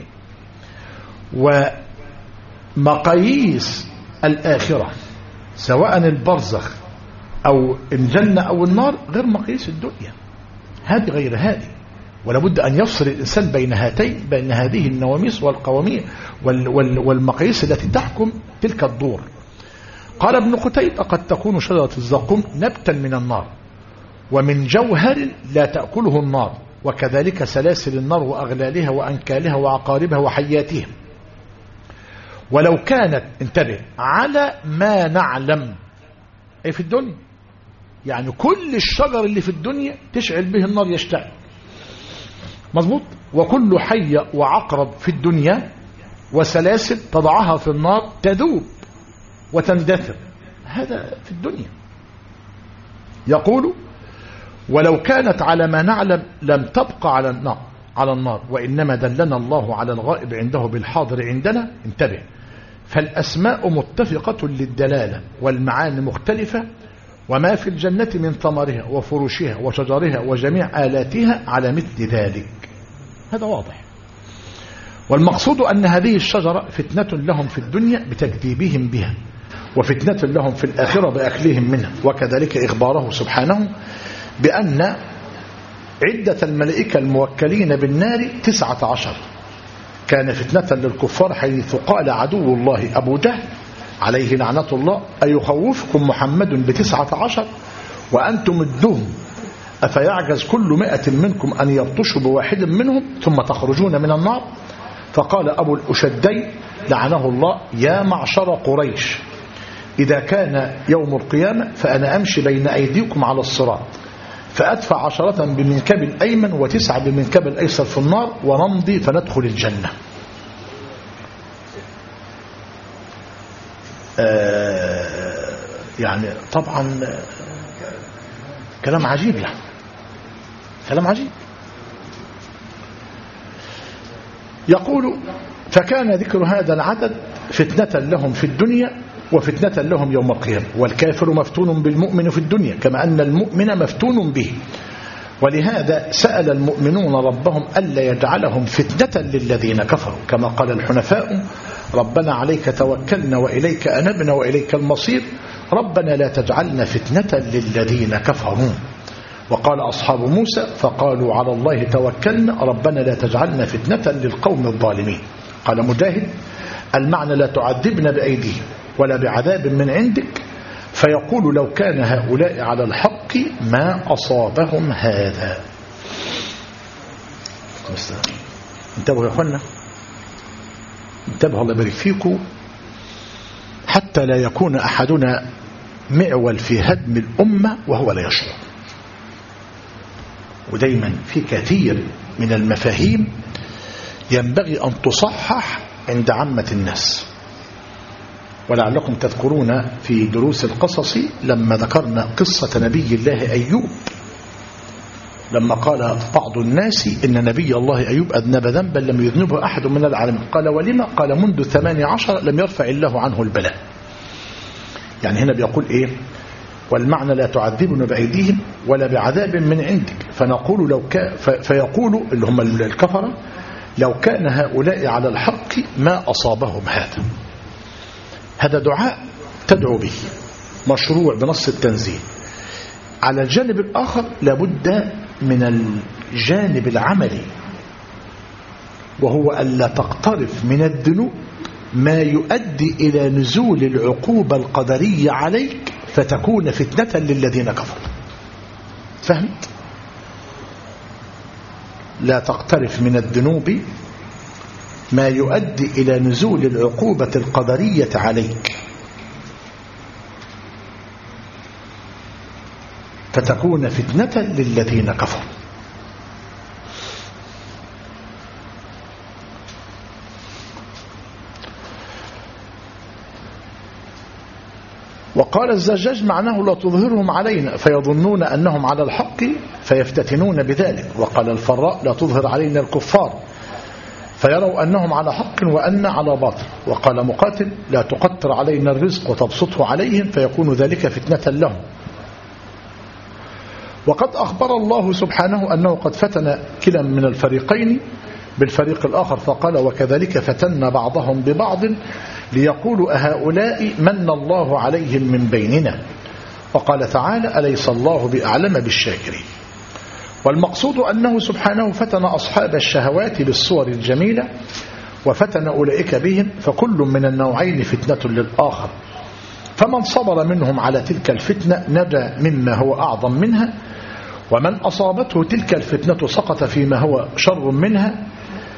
ومقاييس الآخرة سواء البرزخ أو الجنة أو النار غير مقاييس الدنيا، هذه غير هذه، ولا بد أن يفصل الإنسان بين هذه النواميس والقواميس والمقاييس التي تحكم تلك الدور. قال ابن قتيبة: قد تكون شجرة الزقوم نبتا من النار ومن جوهر لا تأكله النار، وكذلك سلاسل النار وأغلالها وأنكالها وعقاربها وحياتها، ولو كانت، انتبه، على ما نعلم، أي في الدنيا، يعني كل الشجر اللي في الدنيا تشعل به النار يشتعل، مظبوط، وكل حية وعقرب في الدنيا وسلاسل تضعها في النار تذوب وتندثر، هذا في الدنيا. يقول: ولو كانت على ما نعلم لم تبقى على النار، وإنما دلنا الله على الغائب عنده بالحاضر عندنا. انتبه، فالأسماء متفقة للدلالة والمعاني مختلفة، وما في الجنة من ثمرها وفروشها وشجرها وجميع آلاتها على مثل ذلك، هذا واضح. والمقصود أن هذه الشجرة فتنة لهم في الدنيا بتكذيبهم بها، وفتنة لهم في الآخرة بأكلهم منها، وكذلك إخباره سبحانه بأن عدة الملائكة الموكلين بالنار 19 كان فتنة للكفار، حيث قال عدو الله أبو جهل عليه لعنة الله: أيخوفكم محمد ب19 وأنتم الدهم، أفيعجز كل 100 منكم أن يبطشوا بواحد منهم ثم تخرجون من النار؟ فقال أبو الأشدي لعنه الله: يا معشر قريش، إذا كان يوم القيامة فأنا أمشي بين أيديكم على الصراط، فأدفع 10 بمنكب الأيمن و9 بمنكب الأيسر في النار، ونمضي فندخل الجنة. يعني طبعا كلام عجيب، يعني كلام عجيب. يقول فكان ذكر هذا العدد فتنة لهم في الدنيا وفتنة لهم يوم القيامة. والكافر مفتون بالمؤمن في الدنيا كما أن المؤمن مفتون به، ولهذا سأل المؤمنون ربهم ألا يجعلهم فتنة للذين كفروا، كما قال الحنفاء ربنا عليك توكلنا وإليك أنبنا وإليك المصير ربنا لا تجعلنا فتنة للذين كفروا. وقال أصحاب موسى فقالوا على الله توكلنا ربنا لا تجعلنا فتنة للقوم الظالمين. قال مجاهد المعنى لا تعذبنا بأيديهم ولا بعذاب من عندك، فيقول لو كان هؤلاء على الحق ما أصابهم هذا. انتبهوا يا أخوانا، انتبهوا الله يبارك فيكم، حتى لا يكون أحدنا معول في هدم الأمة وهو لا يشعر. ودايما في كثير من المفاهيم ينبغي أن تصحح عند عامة الناس. ولعلكم تذكرون في دروس القصص لما ذكرنا قصة نبي الله أيوب، لما قال بعض الناس إن نبي الله أيوب أذنب ذنبا لم يذنبه أحد من العالمين. قال ولما؟ قال منذ 18 لم يرفع الله عنه البلاء. يعني هنا بيقول إيه؟ والمعنى لا تعذبنا بأيديهم ولا بعذاب من عندك، فنقول لو كان فيقول اللي هم الكفرة لو كان هؤلاء على الحق ما أصابهم هذا. هذا دعاء تدعو به مشروع بنص التنزيل. على الجانب الآخر لابد من الجانب العملي، وهو ألا تقترف من الذنوب ما يؤدي إلى نزول العقوبة القدرية عليك فتكون فتنة للذين كفروا. فهمت؟ لا تقترف من الذنوب ما يؤدي إلى نزول العقوبة القدرية عليك فتكون فتنة للذين كفروا. وقال الزجاج معناه لا تظهرهم علينا فيظنون أنهم على الحق فيفتتنون بذلك. وقال الفراء لا تظهر علينا الكفار فيروا أنهم على حق وأن على باطل. وقال مقاتل لا تقتر علينا الرزق وتبسطه عليهم فيكون ذلك فتنة لهم. وقد أخبر الله سبحانه أنه قد فتن كلا من الفريقين بالفريق الآخر فقال وكذلك فتن بعضهم ببعض ليقولوا أهؤلاء من الله عليهم من بيننا. وقال تعالى أليس الله بأعلم بالشاكرين. والمقصود أنه سبحانه فتن أصحاب الشهوات بالصور الجميلة وفتن أولئك بهم، فكل من النوعين فتنة للآخر، فمن صبر منهم على تلك الفتنة نجا مما هو أعظم منها، ومن أصابته تلك الفتنة سقط فيما هو شر منها.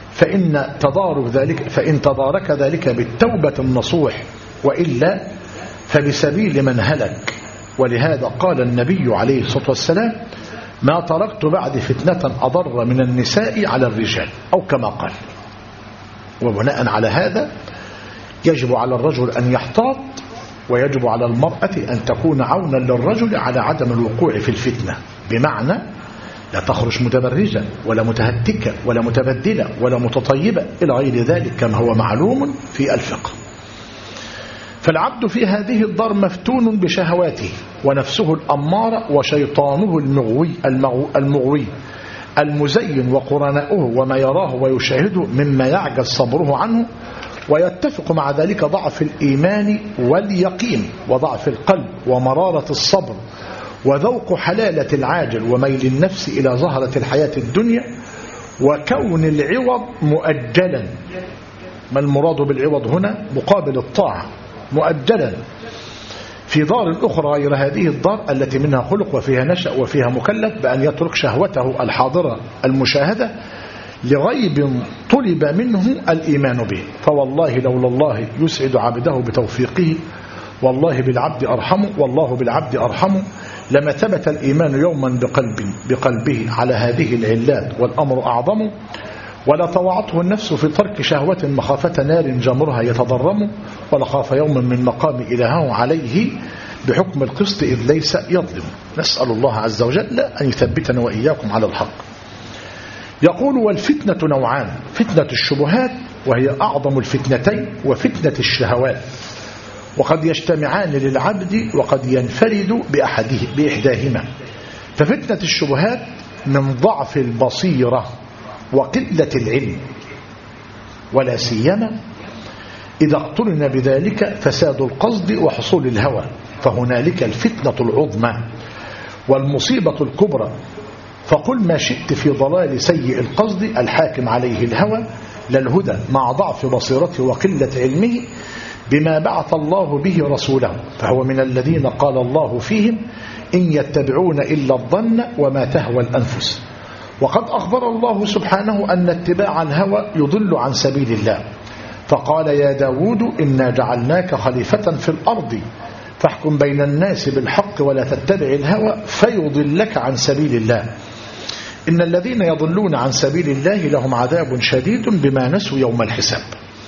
فإن تدارك ذلك بالتوبة النصوح، وإلا فبسبيل من هلك. ولهذا قال النبي عليه الصلاة والسلام ما تركت بعد فتنة أضر من النساء على الرجال، أو كما قال. وبناء على هذا يجب على الرجل أن يحتاط، ويجب على المرأة أن تكون عونا للرجل على عدم الوقوع في الفتنة، بمعنى لا تخرج متبرجة ولا متهتكة ولا متبدلة ولا متطيبة إلى غير ذلك كما هو معلوم في الفقه. فالعبد في هذه الدار مفتون بشهواته ونفسه الأمارة وشيطانه المغوي المزين وقرناؤه وما يراه ويشاهده مما يعجز صبره عنه. ويتفق مع ذلك ضعف الإيمان واليقين وضعف القلب ومرارة الصبر وذوق حلالة العاجل وميل النفس إلى زهرة الحياة الدنيا وكون العوض مؤجلا. ما المراد بالعوض هنا؟ مقابل الطاعة، مؤجلا في دار الأخرى غير هذه الدار التي منها خلق وفيها نشأ وفيها مكلف، بأن يترك شهوته الحاضرة المشاهدة لغيب طلب منه الإيمان به. فوالله لولا الله يسعد عبده بتوفيقه والله بالعبد أرحم لما ثبت الإيمان يوما بقلبه على هذه العلات والأمر أعظم. ولا طوعته النفس في ترك شهوة مخافة نار جمرها يتضرم، ولخاف يوما من مقام إلهه عليه بحكم القسط إذ ليس يظلم. نسأل الله عز وجل أن يثبتنا وإياكم على الحق. يقول: والفتنة نوعان: فتنة الشبهات وهي أعظم الفتنتين، وفتنة الشهوات، وقد يجتمعان للعبد وقد ينفرد بإحداهما. ففتنة الشبهات من ضعف البصيرة وقلة العلم، ولا سيما إذا اقترن بذلك فساد القصد وحصول الهوى، فهنالك الفتنة العظمى والمصيبة الكبرى. فقل ما شئت في ضلال سيء القصد الحاكم عليه الهوى لا الهدى مع ضعف بصيرته وقلة علمه بما بعث الله به رسوله، فهو من الذين قال الله فيهم: إن يتبعون إلا الظن وما تهوى الأنفس. وقد أخبر الله سبحانه أن اتباع الهوى يضل عن سبيل الله، فقال: يا داود إنا جعلناك خليفة في الأرض فاحكم بين الناس بالحق ولا تتبع الهوى فيضلك عن سبيل الله. إن الذين يضلون عن سبيل الله لهم عذاب شديد بما نسوا يوم الحساب.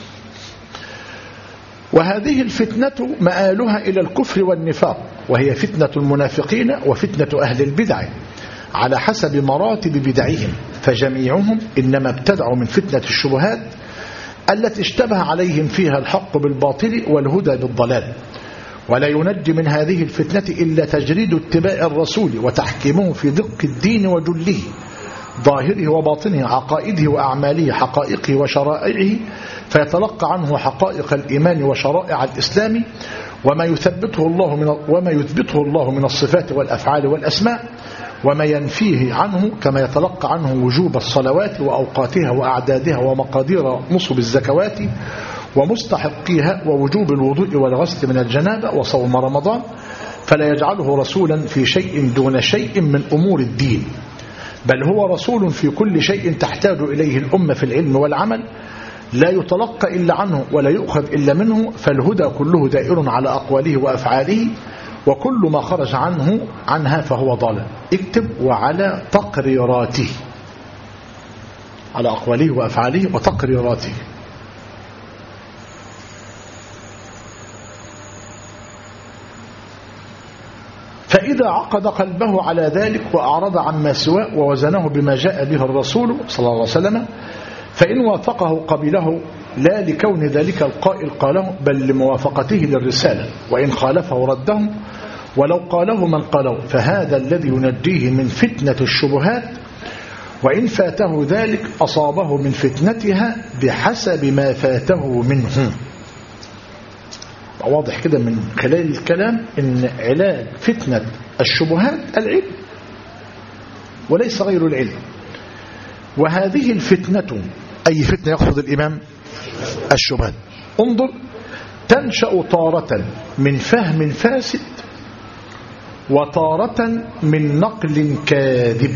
وهذه الفتنة مآلها إلى الكفر والنفاق، وهي فتنة المنافقين وفتنة أهل البدع على حسب مراتب بدعهم، فجميعهم إنما ابتدعوا من فتنة الشبهات التي اشتبه عليهم فيها الحق بالباطل والهدى بالضلال. ولا ينجي من هذه الفتنة إلا تجريد اتباع الرسول وتحكيمه في دق الدين وجله، ظاهره وباطنه، عقائده وأعماله، حقائقه وشرائعه، فيتلقى عنه حقائق الإيمان وشرائع الإسلام وما يثبته الله من الصفات والأفعال والأسماء، وما ينفيه عنه كما يتلقى عنه وجوب الصلوات وأوقاتها وأعدادها ومقادير نصب الزكوات ومستحقيها ووجوب الوضوء والغسل من الجنابة وصوم رمضان، فلا يجعله رسولا في شيء دون شيء من أمور الدين، بل هو رسول في كل شيء تحتاج إليه الأمة في العلم والعمل، لا يتلقى إلا عنه ولا يؤخذ إلا منه، فالهدى كله دائر على أقواله وأفعاله، وكل ما خرج عنها فهو ضلال. اكتب: وعلى تقريراته، على أقواله وأفعاله وتقريراته. فإذا عقد قلبه على ذلك وأعرض عما سواه ووزنه بما جاء به الرسول صلى الله عليه وسلم، فإن وافقه قبله، لا لكون ذلك القائل قاله بل لموافقته للرسالة، وإن خالفه رده ولو قاله من قاله، فهذا الذي ينجيه من فتنة الشبهات، وإن فاته ذلك أصابه من فتنتها بحسب ما فاته منه. واضح كده من خلال الكلام إن علاج فتنة الشبهات العلم وليس غير العلم. وهذه الفتنة، أي فتنة يقصد الإمام؟ الشبهات. انظر: تنشأ تارة من فهم فاسد وتارة من نقل كاذب.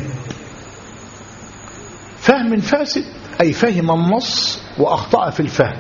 فهم فاسد أي فهم النص وأخطأ في الفهم.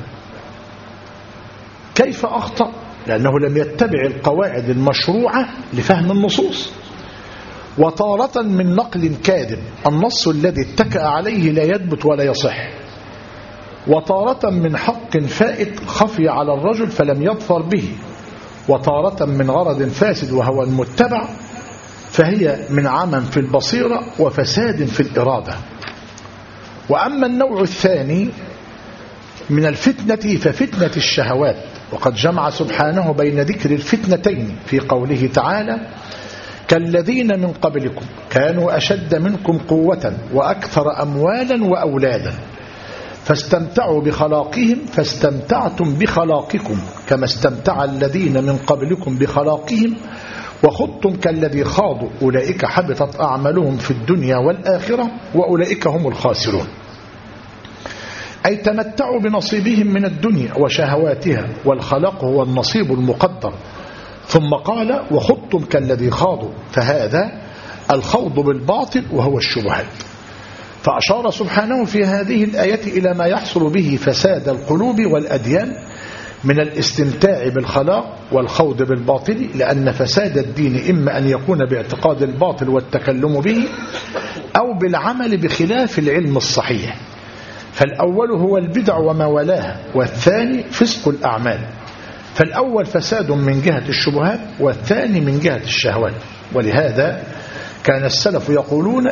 كيف أخطأ؟ لأنه لم يتبع القواعد المشروعة لفهم النصوص. وتارة من نقل كاذب، النص الذي اتكأ عليه لا يثبت ولا يصح. وتارة من حق فائت خفي على الرجل فلم يظفر به. وتارة من غرض فاسد وهو المتبع، فهي من عمى في البصيرة وفساد في الإرادة. وأما النوع الثاني من الفتنة ففتنة الشهوات، وقد جمع سبحانه بين ذكر الفتنتين في قوله تعالى: كالذين من قبلكم كانوا أشد منكم قوة وأكثر أموالا وأولادا فاستمتعوا بخلاقهم فاستمتعتم بخلاقكم كما استمتع الذين من قبلكم بخلاقهم وخضتم كالذي خاضوا أولئك حبطت أعمالهم في الدنيا والآخرة وأولئك هم الخاسرون. أي تمتعوا بنصيبهم من الدنيا وشهواتها، والخلاق هو النصيب المقدر. ثم قال: وخضتم كالذي خاضوا، فهذا الخوض بالباطل وهو الشبهات. فأشار سبحانه في هذه الآية إلى ما يحصل به فساد القلوب والأديان من الاستمتاع بالخلاق والخوض بالباطل، لأن فساد الدين إما أن يكون باعتقاد الباطل والتكلم به أو بالعمل بخلاف العلم الصحيح. فالأول هو البدع وما ولاها، والثاني فسق الأعمال. فالأول فساد من جهة الشبهات والثاني من جهة الشهوات. ولهذا كان السلف يقولون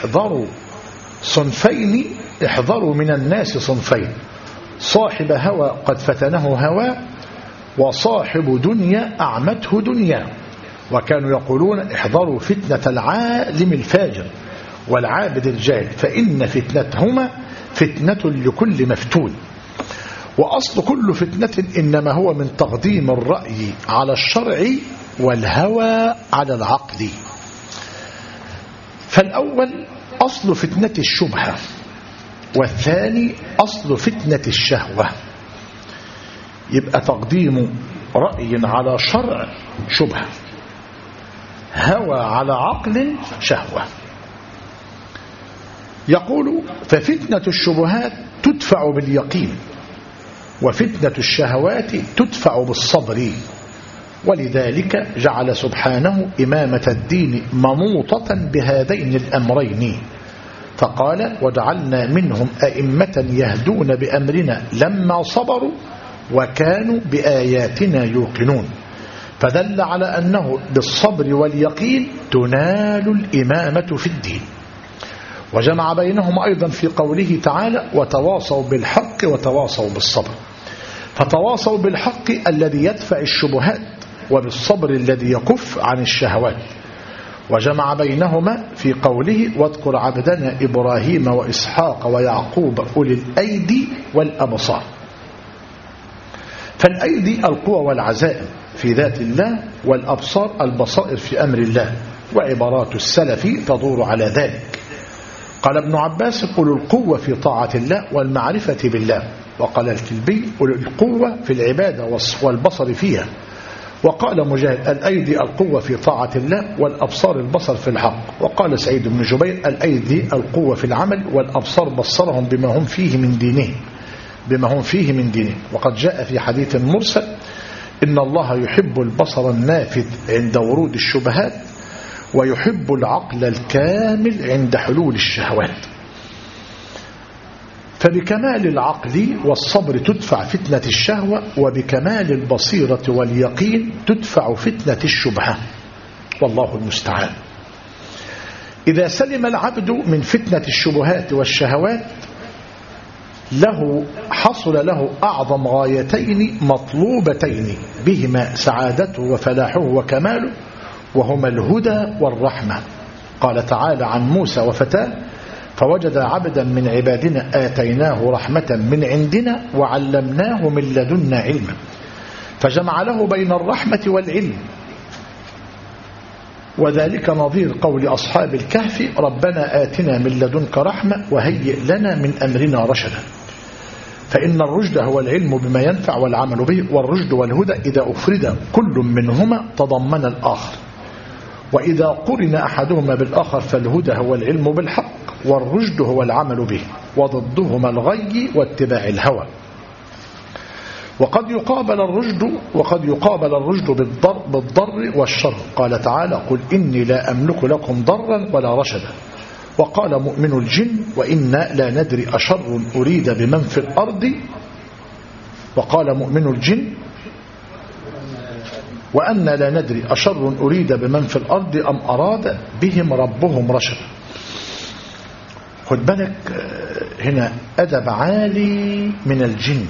احذروا من الناس صنفين: صاحب هوى قد فتنه هوى، وصاحب دنيا أعمته دنيا. وكانوا يقولون احذروا فتنة العالم الفاجر والعابد الجاهل، فإن فتنتهما فتنة لكل مفتون. وأصل كل فتنة إنما هو من تقديم الرأي على الشرع والهوى على العقل. فالأول أصل فتنة الشبهة، والثاني أصل فتنة الشهوة. يبقى تقديم رأي على شرع شبهة، هوى على عقل شهوة. يقول: ففتنة الشبهات تدفع باليقين، وفتنة الشهوات تدفع بالصبر. ولذلك جعل سبحانه إمامة الدين منوطة بهذين الأمرين، فقال: وجعلنا منهم أئمة يهدون بأمرنا لما صبروا وكانوا بآياتنا يوقنون. فدل على أنه بالصبر واليقين تنال الإمامة في الدين. وجمع بينهم أيضا في قوله تعالى: وتواصوا بالحق وتواصوا بالصبر. فتواصوا بالحق الذي يدفع الشبهات، وبالصبر الذي يكف عن الشهوات. وجمع بينهما في قوله: واذكر عبدنا إبراهيم وإسحاق ويعقوب أولي الأيدي والأبصار. فالأيدي القوى والعزائم في ذات الله، والأبصار البصائر في أمر الله. وعبارات السلف تدور على ذلك. قال ابن عباس: أولو القوة في طاعة الله والمعرفة بالله. وقال الكلبي: أولو القوة في العبادة والبصر فيها. وقال مجاهد: الأيدي القوة في طاعة الله، والأبصار البصر في الحق. وقال سعيد بن جبير: الأيدي القوة في العمل، والأبصار بصرهم بما هم فيه من دينه. وقد جاء في حديث مرسل: إن الله يحب البصر النافذ عند ورود الشبهات، ويحب العقل الكامل عند حلول الشهوات. فبكمال العقل والصبر تدفع فتنة الشهوة، وبكمال البصيرة واليقين تدفع فتنة الشبهة، والله المستعان. إذا سلم العبد من فتنة الشبهات والشهوات حصل له أعظم غايتين مطلوبتين بهما سعادته وفلاحه وكماله، وهما الهدى والرحمة. قال تعالى عن موسى وفتاه: فوجد عبدا من عبادنا آتيناه رحمة من عندنا وعلمناه من لدنا علما. فجمع له بين الرحمة والعلم، وذلك نظير قول أصحاب الكهف: ربنا آتنا من لدنك رحمة وهيئ لنا من أمرنا رشدا. فإن الرشد هو العلم بما ينفع والعمل به، والرشد والهدى إذا أفرد كل منهما تضمن الآخر، وإذا قرن أحدهما بالآخر فالهدى هو العلم بالحق، والرشد هو العمل به، وضدهما الغي واتباع الهوى. وقد يقابل الرشد بالضر والشر. قال تعالى: قل إني لا أملك لكم ضرا ولا رشدا. وقال مؤمن الجن: وإنا لا ندري أشر أريد بمن في الأرض. وقال مؤمن الجن: وأن لا ندري أشر أريد بمن في الأرض أم أراد بهم ربهم رشدا. خد بالك هنا أدب عالي من الجن،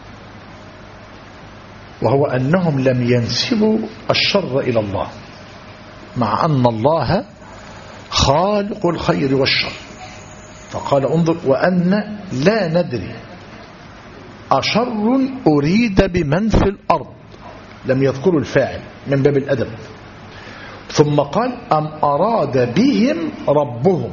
وهو أنهم لم ينسبوا الشر إلى الله، مع أن الله خالق الخير والشر. فقال: انظر: وأن لا ندري أشر أريد بمن في الأرض. لم يذكروا الفاعل من باب الأدب. ثم قال: أم أراد بهم ربهم،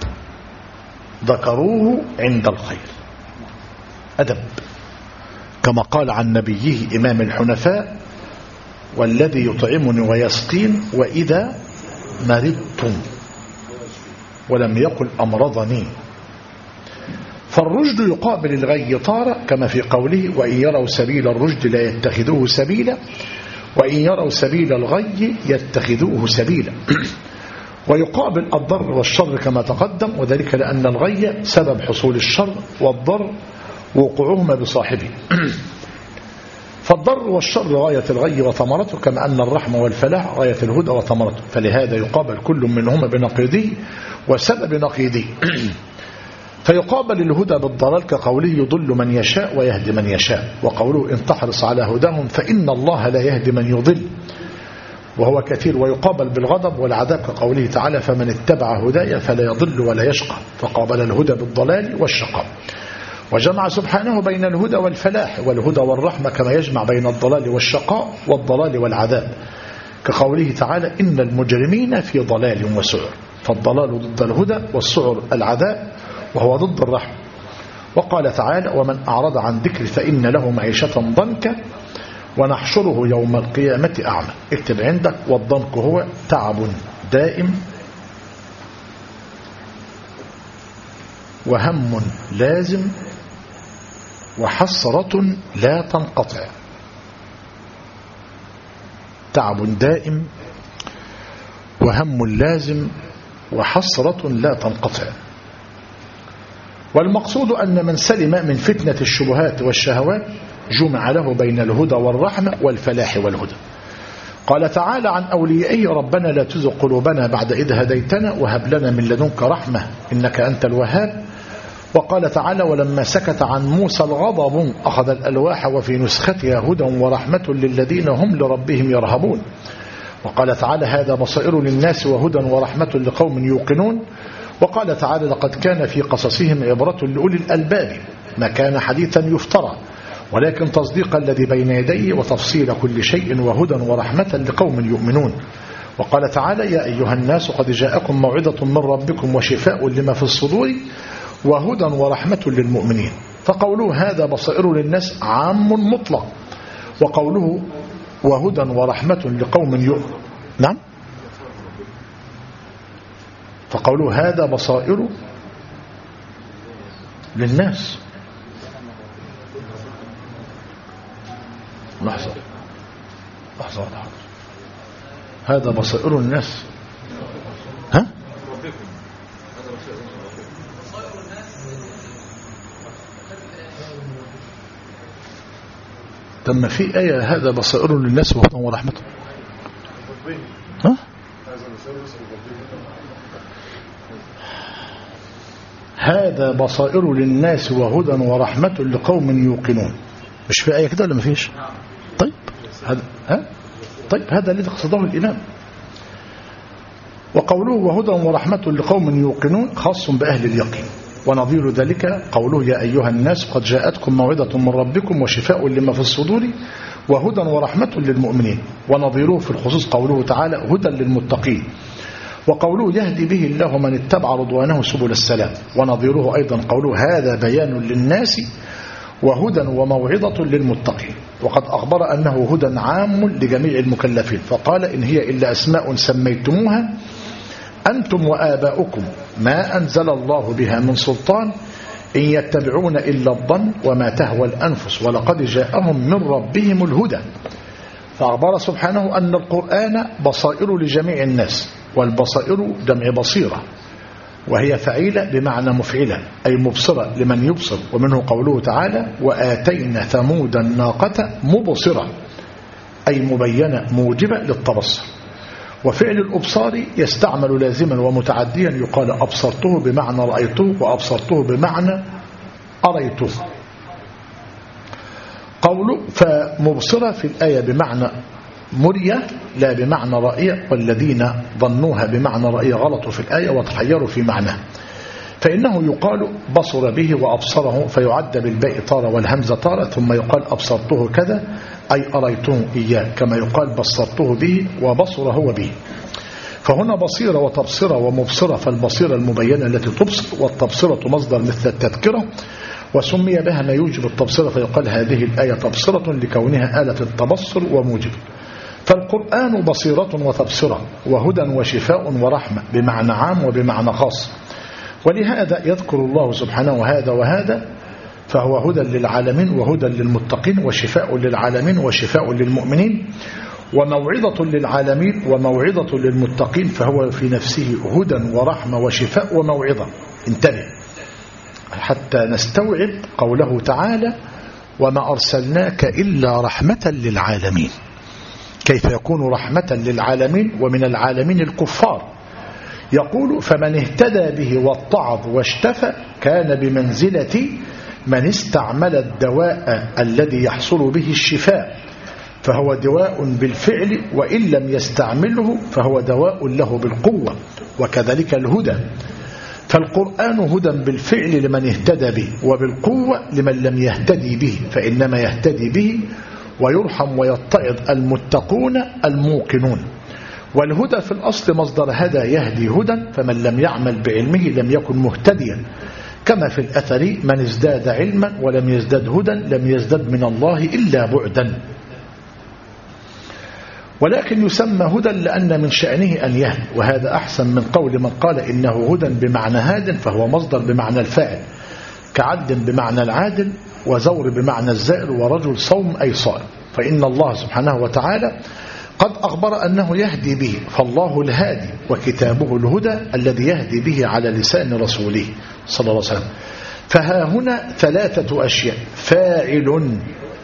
ذكروه عند الخير. أدب. كما قال عن نبيه إمام الحنفاء: والذي يطعمني ويسقين وإذا مرضتم، ولم يقل أمرضني. فالرشد يقابل الغي طارة، كما في قوله: وإن يروا سبيل الرشد لا يتخذوه سبيلا، وإن يروا سبيل الغي يتخذوه سبيلا. ويقابل الضر والشر كما تقدم، وذلك لأن الغي سبب حصول الشر، والضر وقوعهما بصاحبه. فالضر والشر غاية الغي وثمرته، كما أن الرحمة والفلاح غاية الهدى وثمرته، فلهذا يقابل كل منهما بنقيضه وسبب نقيضه. فيقابل الهدى بالضلال كقوله يضل من يشاء ويهدي من يشاء، وقوله إن تحرص على هداهم فإن الله لا يهدي من يضل وهو كثير. ويقابل بالغضب والعذاب كقوله تعالى فمن اتبع هدايا فلا يضل ولا يشقى، فقابل الهدى بالضلال والشقاء. وجمع سبحانه بين الهدى والفلاح والهدى والرحمة، كما يجمع بين الضلال والشقاء والضلال والعذاب، كقوله تعالى إن المجرمين في ضلال وسعر، فالضلال ضد الهدى والسعر العذاب وهو ضد الرحمة. وقال تعالى ومن أعرض عن ذكر فإن له معيشة ضنكا ونحشره يوم القيامة أعمى. اكتب عندك والضنك هو تعب دائم وهم لازم وحسرة لا تنقطع. تعب دائم وهم لازم وحسرة لا تنقطع. والمقصود أن من سلم من فتنة الشبهات والشهوات جمع له بين الهدى والرحمة والفلاح والهدى. قال تعالى عن أوليائه ربنا لا تزغ قلوبنا بعد إذ هديتنا وهب لنا من لدنك رحمة إنك أنت الوهاب. وقال تعالى ولما سكت عن موسى الغضب أخذ الألواح وفي نسختها هدى ورحمة للذين هم لربهم يرهبون. وقال تعالى هذا بصائر للناس وهدى ورحمة لقوم يوقنون. وقال تعالى لقد كان في قصصهم عبرة لأولي الألباب ما كان حديثا يفترى ولكن تصديق الذي بين يديه وتفصيل كل شيء وهدى ورحمة لقوم يؤمنون. وقال تعالى يا أيها الناس قد جاءكم موعظة من ربكم وشفاء لما في الصدور وهدى ورحمة للمؤمنين. فقوله هذا بصائر للناس عام مطلق، وقوله وهدى ورحمة لقوم يؤمنون نعم، فقوله هذا بصائر للناس. لحظة هذا بصائر الناس ها؟ تم في آية هذا بصائر للناس وهدى ورحمة ها؟ هذا بصائر للناس وهدى ورحمة لقوم يوقنون. مش في آية كده ولا مفيش؟ طيب هذا طيب هذا الذي قصده الإمام. وقوله وهدى ورحمة لقوم يوقنون خاص بأهل اليقين. ونظير ذلك قوله يا أيها الناس قد جاءتكم موعظة من ربكم وشفاء لما في الصدور وهدى ورحمة للمؤمنين. ونظيره في الخصوص قوله تعالى هدى للمتقين. وقوله يهدي به الله من اتبع رضوانه سبل السلام. ونظيره أيضا قوله هذا بيان للناس وهدى وموعظة للمتقين. وقد أخبر أنه هدى عام لجميع المكلفين فقال إن هي إلا أسماء سميتموها أنتم وآباؤكم ما أنزل الله بها من سلطان إن يتبعون إلا الظن وما تهوى الأنفس ولقد جاءهم من ربهم الهدى. فأخبر سبحانه أن القرآن بصائر لجميع الناس، والبصائر جمع بصيرة وهي فعيلة بمعنى مفعلة أي مبصرة لمن يبصر. ومنه قوله تعالى وآتينا ثمود الناقة مبصرة أي مبينة موجبة للتبصر. وفعل الأبصار يستعمل لازما ومتعديا يقال أبصرته بمعنى رأيته وأبصرته بمعنى أريته. قوله فمبصرة في الآية بمعنى مرية لا بمعنى رأية، والذين ظنوها بمعنى رأية غلطوا في الآية وتحيروا في معناه. فإنه يقال بصر به وأبصره فيعد بالباء طارة والهمزة طارة ثم يقال أبصرته كذا أي أريته إياه كما يقال بصرته به وبصر هو به. فهنا بصيرة وتبصرة ومبصرة، فالبصيرة المبينة التي تبصر والتبصرة مصدر مثل التذكرة وسمي بها ما يوجب التبصرة فيقال هذه الآية تبصرة لكونها آلة التبصر وموجب. فالقرآن بصيرة وتبصرة وهدى وشفاء ورحمة بمعنى عام وبمعنى خاص. ولهذا يذكر الله سبحانه هذا وهذا فهو هدى للعالمين وهدى للمتقين وشفاء للعالمين وشفاء للمؤمنين وموعظة للعالمين وموعظة للمتقين، فهو في نفسه هدى ورحمة وشفاء وموعظة. انتبه حتى نستوعب قوله تعالى وما أرسلناك إلا رحمة للعالمين. كيف يكون رحمة للعالمين ومن العالمين الكفار؟ يقول فمن اهتدى به واتعظ واشتفى كان بمنزلة من استعمل الدواء الذي يحصل به الشفاء، فهو دواء بالفعل، وإن لم يستعمله فهو دواء له بالقوة. وكذلك الهدى، فالقرآن هدى بالفعل لمن اهتدى به، وبالقوة لمن لم يهتدي به، فإنما يهتدي به ويرحم ويتعظ المتقون الموقنون. والهدى في الأصل مصدر هدى يهدي هدى، فمن لم يعمل بعلمه لم يكن مهتديا، كما في الأثر من ازداد علما ولم يزداد هدى لم يزداد من الله إلا بعدا. ولكن يسمى هدى لأن من شأنه أن يهدي، وهذا أحسن من قول من قال إنه هدى بمعنى هاد، فهو مصدر بمعنى الفاعل، كعدل بمعنى العادل، وزور بمعنى الزائر، ورجل صوم أي صائم. فإن الله سبحانه وتعالى قد أخبر أنه يهدي به، فالله الهادي وكتابه الهدى الذي يهدي به على لسان رسوله صلى الله عليه وسلم. فها هنا ثلاثة أشياء: فاعل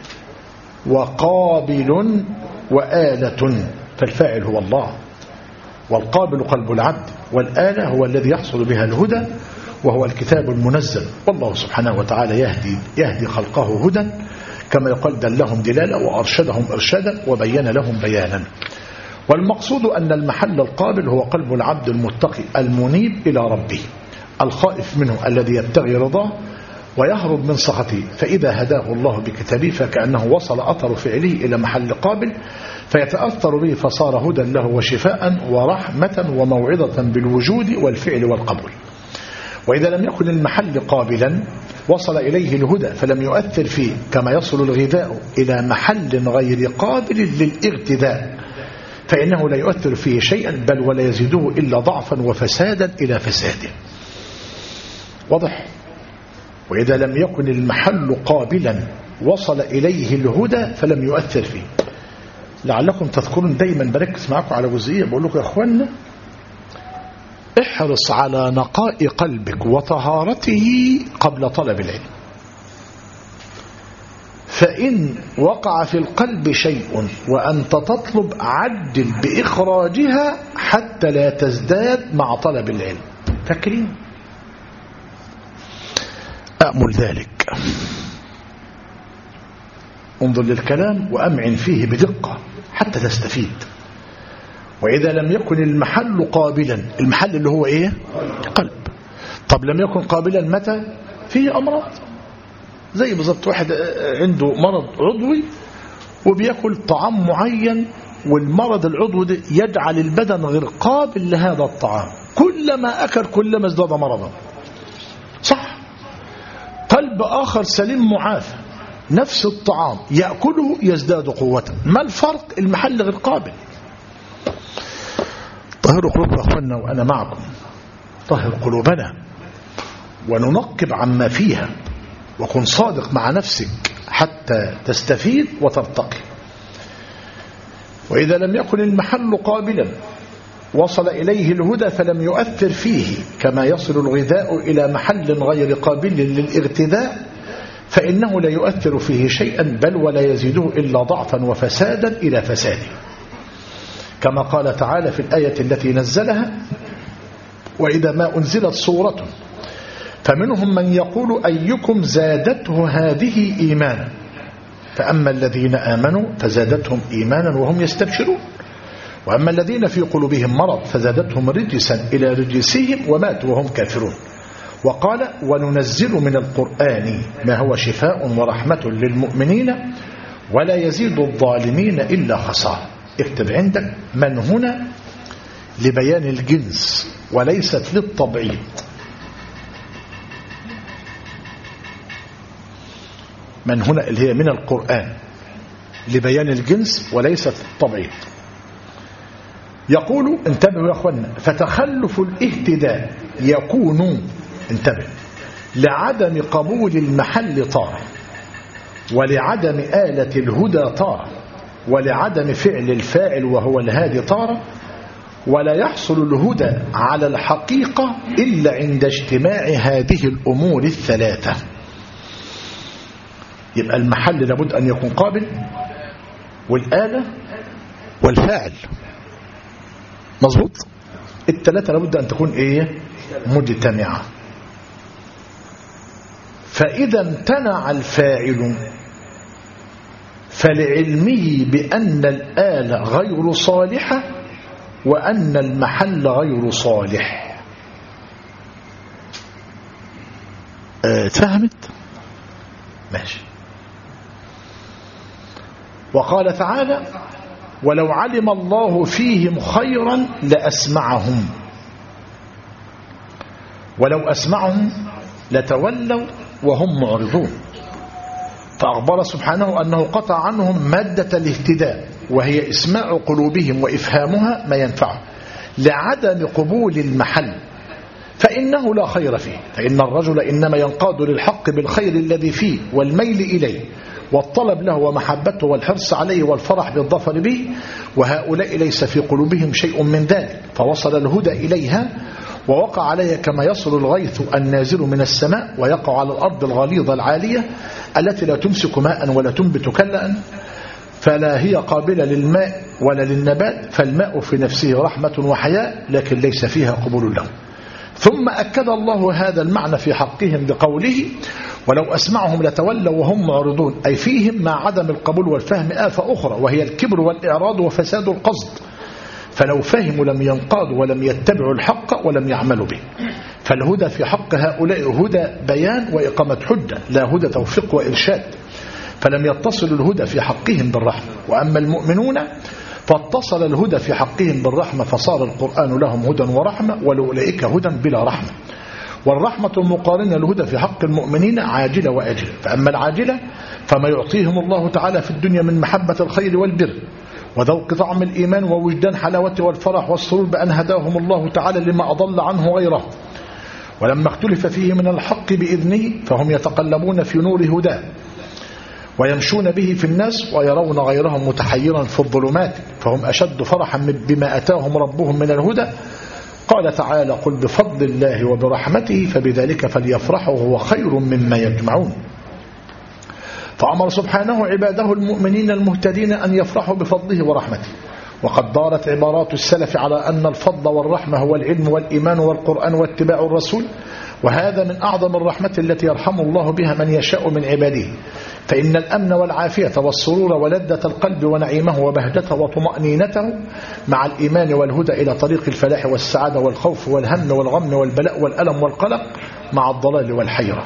وقابل وآلة. فالفاعل هو الله، والقابل قلب العبد، والآلة هو الذي يحصل بها الهدى وهو الكتاب المنزل. والله سبحانه وتعالى يهدي خلقه هدى، كما يقال دلهم دلالة وأرشدهم إرشادا وبين لهم بيانا. والمقصود أن المحل القابل هو قلب العبد المتقي المنيب إلى ربه، الخائف منه الذي يبتغي رضاه ويهرب من سخطه. فإذا هداه الله بكتابه فكأنه وصل أثر فعله إلى محل قابل فيتأثر به، فصار هدى له وشفاء ورحمة وموعظة بالوجود والفعل والقبول. وإذا لم يكن المحل قابلا وصل إليه الهدى فلم يؤثر فيه، كما يصل الغذاء إلى محل غير قابل للاغتذاء، فإنه لا يؤثر فيه شيئا بل ولا يزيده إلا ضعفا وفسادا إلى فساده. واضح؟ وإذا لم يكن المحل قابلا وصل إليه الهدى فلم يؤثر فيه. لعلكم تذكرون دايما بركز معكم على جزئية، بقول لكم يا أخوانا احرص على نقاء قلبك وطهارته قبل طلب العلم، فإن وقع في القلب شيء وأنت تطلب عدل بإخراجها حتى لا تزداد مع طلب العلم. فاكرين؟ أأمل ذلك، انظر للكلام وأمعن فيه بدقة حتى تستفيد. وإذا لم يكن المحل قابلا، المحل اللي هو إيه؟ قلب. طب لم يكن قابلا متى؟ فيه أمراض، زي بالضبط واحد عنده مرض عضوي وبيأكل طعام معين، والمرض العضوي ده يجعل البدن غير قابل لهذا الطعام، كلما أكل كلما ازداد مرضا. صح؟ قلب آخر سليم معافى، نفس الطعام يأكله يزداد قوة. ما الفرق؟ المحل غير قابل. طهروا قلوبنا أخوانا وأنا معكم، طهر قلوبنا وننقب عما فيها، وكن صادق مع نفسك حتى تستفيد وترتقي. وإذا لم يكن المحل قابلا وصل إليه الهدى فلم يؤثر فيه، كما يصل الغذاء إلى محل غير قابل للاغتذاء، فإنه لا يؤثر فيه شيئا بل ولا يزيده إلا ضعفا وفسادا إلى فساده، كما قال تعالى في الآية التي نزلها: وإذا ما أنزلت سورة فمنهم من يقول أيكم زادته هذه إيمانا، فأما الذين آمنوا فزادتهم إيمانا وهم يستبشرون، وأما الذين في قلوبهم مرض فزادتهم رجسا إلى رجسهم وماتوا وهم كافرون. وقال: وننزل من القرآن ما هو شفاء ورحمة للمؤمنين ولا يزيد الظالمين إلا خسارة. اكتب عندك: من هنا لبيان الجنس وليست للتبعيض. من هنا اللي هي من القرآن لبيان الجنس وليست التبعيض. يقول: انتبهوا يا أخوانا، فتخلف الاهتداء يكون، انتبه، لعدم قبول المحل طارة، ولعدم آلة الهدى طارة، ولعدم فعل الفاعل وهو الهادي طارة، ولا يحصل الهدى على الحقيقة إلا عند اجتماع هذه الأمور الثلاثة. يبقى المحل لابد أن يكون قابل، والآلة والفاعل. مظبوط. الثلاثة لابد أن تكون مجتمعة. فإذا امتنع الفاعل فلعلمه بأن الآلة غير صالحة وأن المحل غير صالح. فهمت؟ ماشي. وقال تعالى: ولو علم الله فيهم خيرا لأسمعهم ولو أسمعهم لتولوا وهم معرضون. فأخبر سبحانه أنه قطع عنهم مادة الاهتداء، وهي إسماع قلوبهم وإفهامها ما ينفعه، لعدم قبول المحل، فإنه لا خير فيه. فإن الرجل إنما ينقاد للحق بالخير الذي فيه والميل إليه والطلب له ومحبته والحرص عليه والفرح بالظفر به، وهؤلاء ليس في قلوبهم شيء من ذلك، فوصل الهدى إليها ووقع عليها كما يصل الغيث النازل من السماء ويقع على الأرض الغليظة العالية التي لا تمسك ماء ولا تنبت كلا، فلا هي قابلة للماء ولا للنبات، فالماء في نفسه رحمة وحياة لكن ليس فيها قبول له. ثم أكد الله هذا المعنى في حقهم بقوله: ولو أسمعهم لتولوا وهم معرضون، أي فيهم مع عدم القبول والفهم آفة أخرى، وهي الكبر والإعراض وفساد القصد. فلو فهموا لم ينقادوا ولم يتبعوا الحق ولم يعملوا به. فالهدى في حق هؤلاء هدى بيان وإقامة حجة، لا هدى توفيق وإرشاد، فلم يتصل الهدى في حقهم بالرحمة. وأما المؤمنون فاتصل الهدى في حقهم بالرحمة، فصار القرآن لهم هدى ورحمة، ولأولئك هدى بلا رحمة. والرحمة المقارنة للهدى في حق المؤمنين عاجلة وآجلة. فأما العاجلة فما يعطيهم الله تعالى في الدنيا من محبة الخير والبر وذوق طعم الإيمان ووجدان حلاوته والفرح والسرور بأن هداهم الله تعالى لما أضل عنه غيره. ولما اختلف فيه من الحق بإذنه فهم يتقلبون في نور هداه ويمشون به في الناس ويرون غيرهم متحيرا في الظلمات، فهم أشد فرحا بما أتاهم ربهم من الهدى. قال تعالى: قل بفضل الله وبرحمته فبذلك فليفرحوا هو خير مما يجمعون. فأمر سبحانه عباده المؤمنين المهتدين أن يفرحوا بفضله ورحمته. وقد دارت عبارات السلف على أن الفضل والرحمة هو العلم والإيمان والقرآن واتباع الرسول، وهذا من أعظم الرحمة التي يرحم الله بها من يشاء من عباده. فإن الأمن والعافية والسرور ولذة القلب ونعيمه وبهجته وطمأنينته مع الإيمان والهدى إلى طريق الفلاح والسعادة والخوف والهم والغم والبلاء والألم والقلق مع الضلال والحيرة.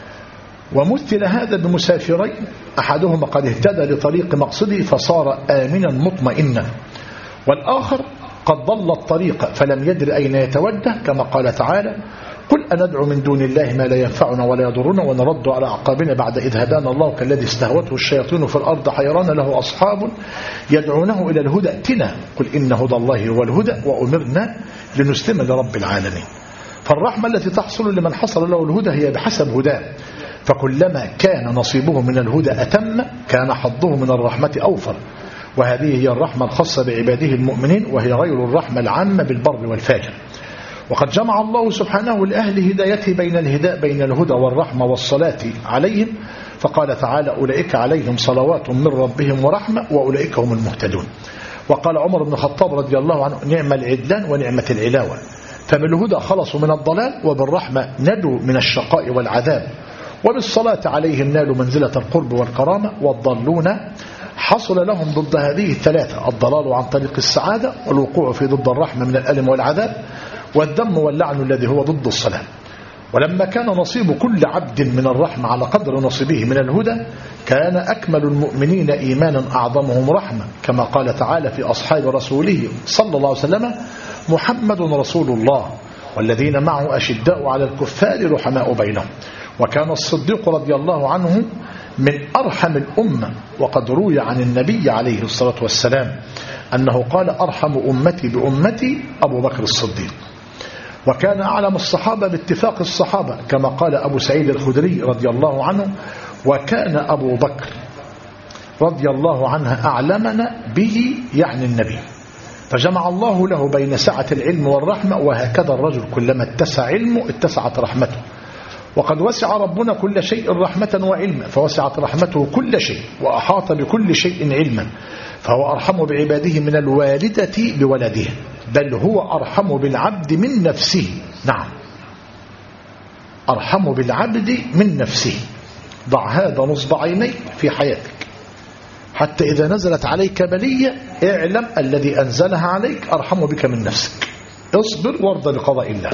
ومثل هذا بمسافرين، أحدهما قد اهتدى لطريق مقصده فصار آمنا مطمئنا، والآخر قد ضل الطريق فلم يدر أين يتوجه، كما قال تعالى: قل أندعو من دون الله ما لا ينفعنا ولا يضرنا ونرد على أعقابنا بعد إذ هدانا الله كالذي استهوته الشياطين في الأرض حيران له أصحاب يدعونه إلى الهدى ائتنا قل إن هدى الله هو الهدى وأمرنا لنسلم لرب العالمين. فالرحمة التي تحصل لمن حصل له الهدى هي بحسب هداه، فكلما كان نصيبه من الهدى أتم كان حظه من الرحمة أوفر. وهذه هي الرحمة الخاصة بعباده المؤمنين، وهي غير الرحمة العامة بالبر والفاجر. وقد جمع الله سبحانه لأهل هدايته بين الهدى والرحمة والصلاة عليهم، فقال تعالى: أولئك عليهم صلوات من ربهم ورحمة وأولئك هم المهتدون. وقال عمر بن الخطاب رضي الله عنه: نعم العدلان ونعمة العلاوة. فبالهدى خلصوا من الضلال، وبالرحمة ندوا من الشقاء والعذاب، وبالصلاة عليهم نالوا منزلة القرب والكرامة. والضالون حصل لهم ضد هذه الثلاثة: الضلال عن طريق السعادة، والوقوع في ضد الرحمة من الألم والعذاب، والذم واللعن الذي هو ضد الصلاة. ولما كان نصيب كل عبد من الرحمة على قدر نصيبه من الهدى، كان أكمل المؤمنين إيمانا أعظمهم رحمة، كما قال تعالى في أصحاب رسوله صلى الله عليه وسلم: محمد رسول الله والذين معه أشداء على الكفار رحماء بينهم. وكان الصديق رضي الله عنه من أرحم الأمة، وقد روي عن النبي عليه الصلاة والسلام أنه قال: أرحم أمتي بأمتي أبو بكر الصديق. وكان أعلم الصحابة باتفاق الصحابة، كما قال أبو سعيد الخدري رضي الله عنه: وكان أبو بكر رضي الله عنه أعلمنا به، يعني النبي. فجمع الله له بين سعة العلم والرحمة، وهكذا الرجل كلما اتسع علمه اتسعت رحمته، وقد وسع ربنا كل شيء رحمة وعلما، فوسعت رحمته كل شيء وأحاط بكل شيء علما، فهو أرحم بعباده من الوالدة بولدها، بل هو أرحم بالعبد من نفسه. نعم، أرحم بالعبد من نفسه. ضع هذا نصب عينيك في حياتك، حتى إذا نزلت عليك بلية اعلم الذي أنزلها عليك أرحم بك من نفسك. اصبر وارضى بقضاء الله.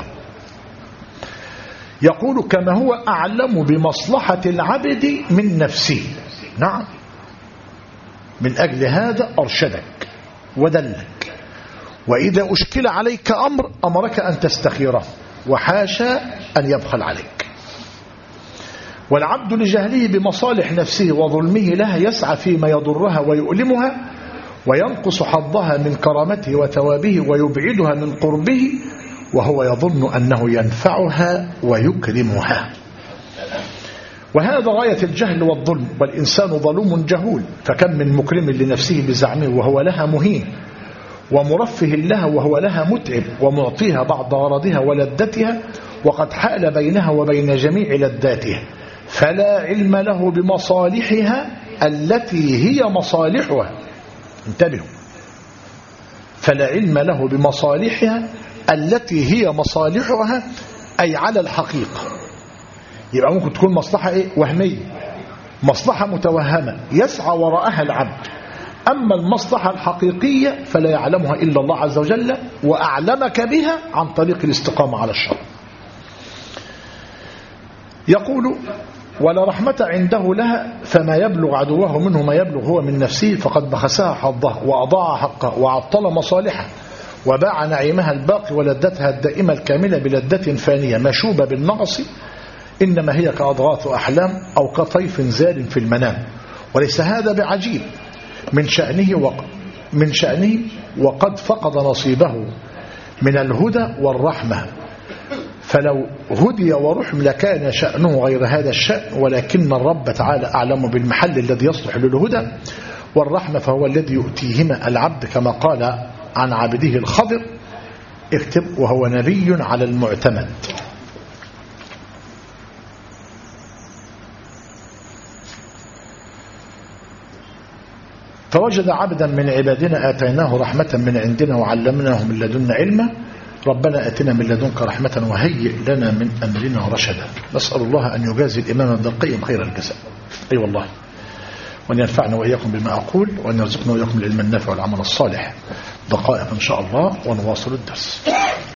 يقول كما هو أعلم بمصلحة العبد من نفسه. نعم، من أجل هذا أرشدك ودلك، وإذا أشكل عليك أمر أمرك أن تستخيره، وحاشا أن يبخل عليك. والعبد لجهله بمصالح نفسه وظلمه لها يسعى فيما يضرها ويؤلمها، وينقص حظها من كرامته وثوابه ويبعدها من قربه، وهو يظن أنه ينفعها ويكرمها. وهذا غاية الجهل والظلم، والإنسان ظلوم جهول، فكم من مكرم لنفسه بزعمه وهو لها مهين، ومرفه لها وهو لها متعب، ومعطيها بعض غرضها ولذتها، وقد حال بينها وبين جميع لذاتها، فلا علم له بمصالحها التي هي مصالحها. انتبهوا، فلا علم له بمصالحها التي هي مصالحها، أي على الحقيقة. يبقى ممكن تكون مصلحة وهمية، مصلحة متوهمة يسعى وراءها العبد، أما المصلحة الحقيقية فلا يعلمها إلا الله عز وجل، وأعلمك بها عن طريق الاستقامة على الشرع. يقول ولا رحمة عنده لها، فما يبلغ عدوه منه ما يبلغ هو من نفسه، فقد بخسها حظه وأضاع حقه وعطل مصالحه، وباع نعيمها الباقي ولذتها الدائمة الكاملة بلذة فانية مشوبة بالنقص، إنما هي كأضغاث أحلام أو كطيف زال في المنام. وليس هذا بعجيب من شأنه وقد فقد نصيبه من الهدى والرحمة، فلو هدي ورحم لكان شأنه غير هذا الشأن، ولكن الرب تعالى أعلم بالمحل الذي يصلح للهدى والرحمة، فهو الذي يؤتيهما العبد، كما قال عن عبده الخضر اكتب وهو نبي على المعتمد. فوجد عبدا من عبادنا آتيناه رحمة من عندنا وعلمناه من لدنا علما، ربنا آتنا من لدنك رحمة وهيئ لنا من أمرنا رشدا. نسأل الله أن يجازي الإمام ابن القيم خير الجزاء. أي والله، وأن ينفعنا وإياكم بما أقول، وأن يرزقنا وإياكم العلم النافع والعمل الصالح. دقائق إن شاء الله ونواصل الدرس.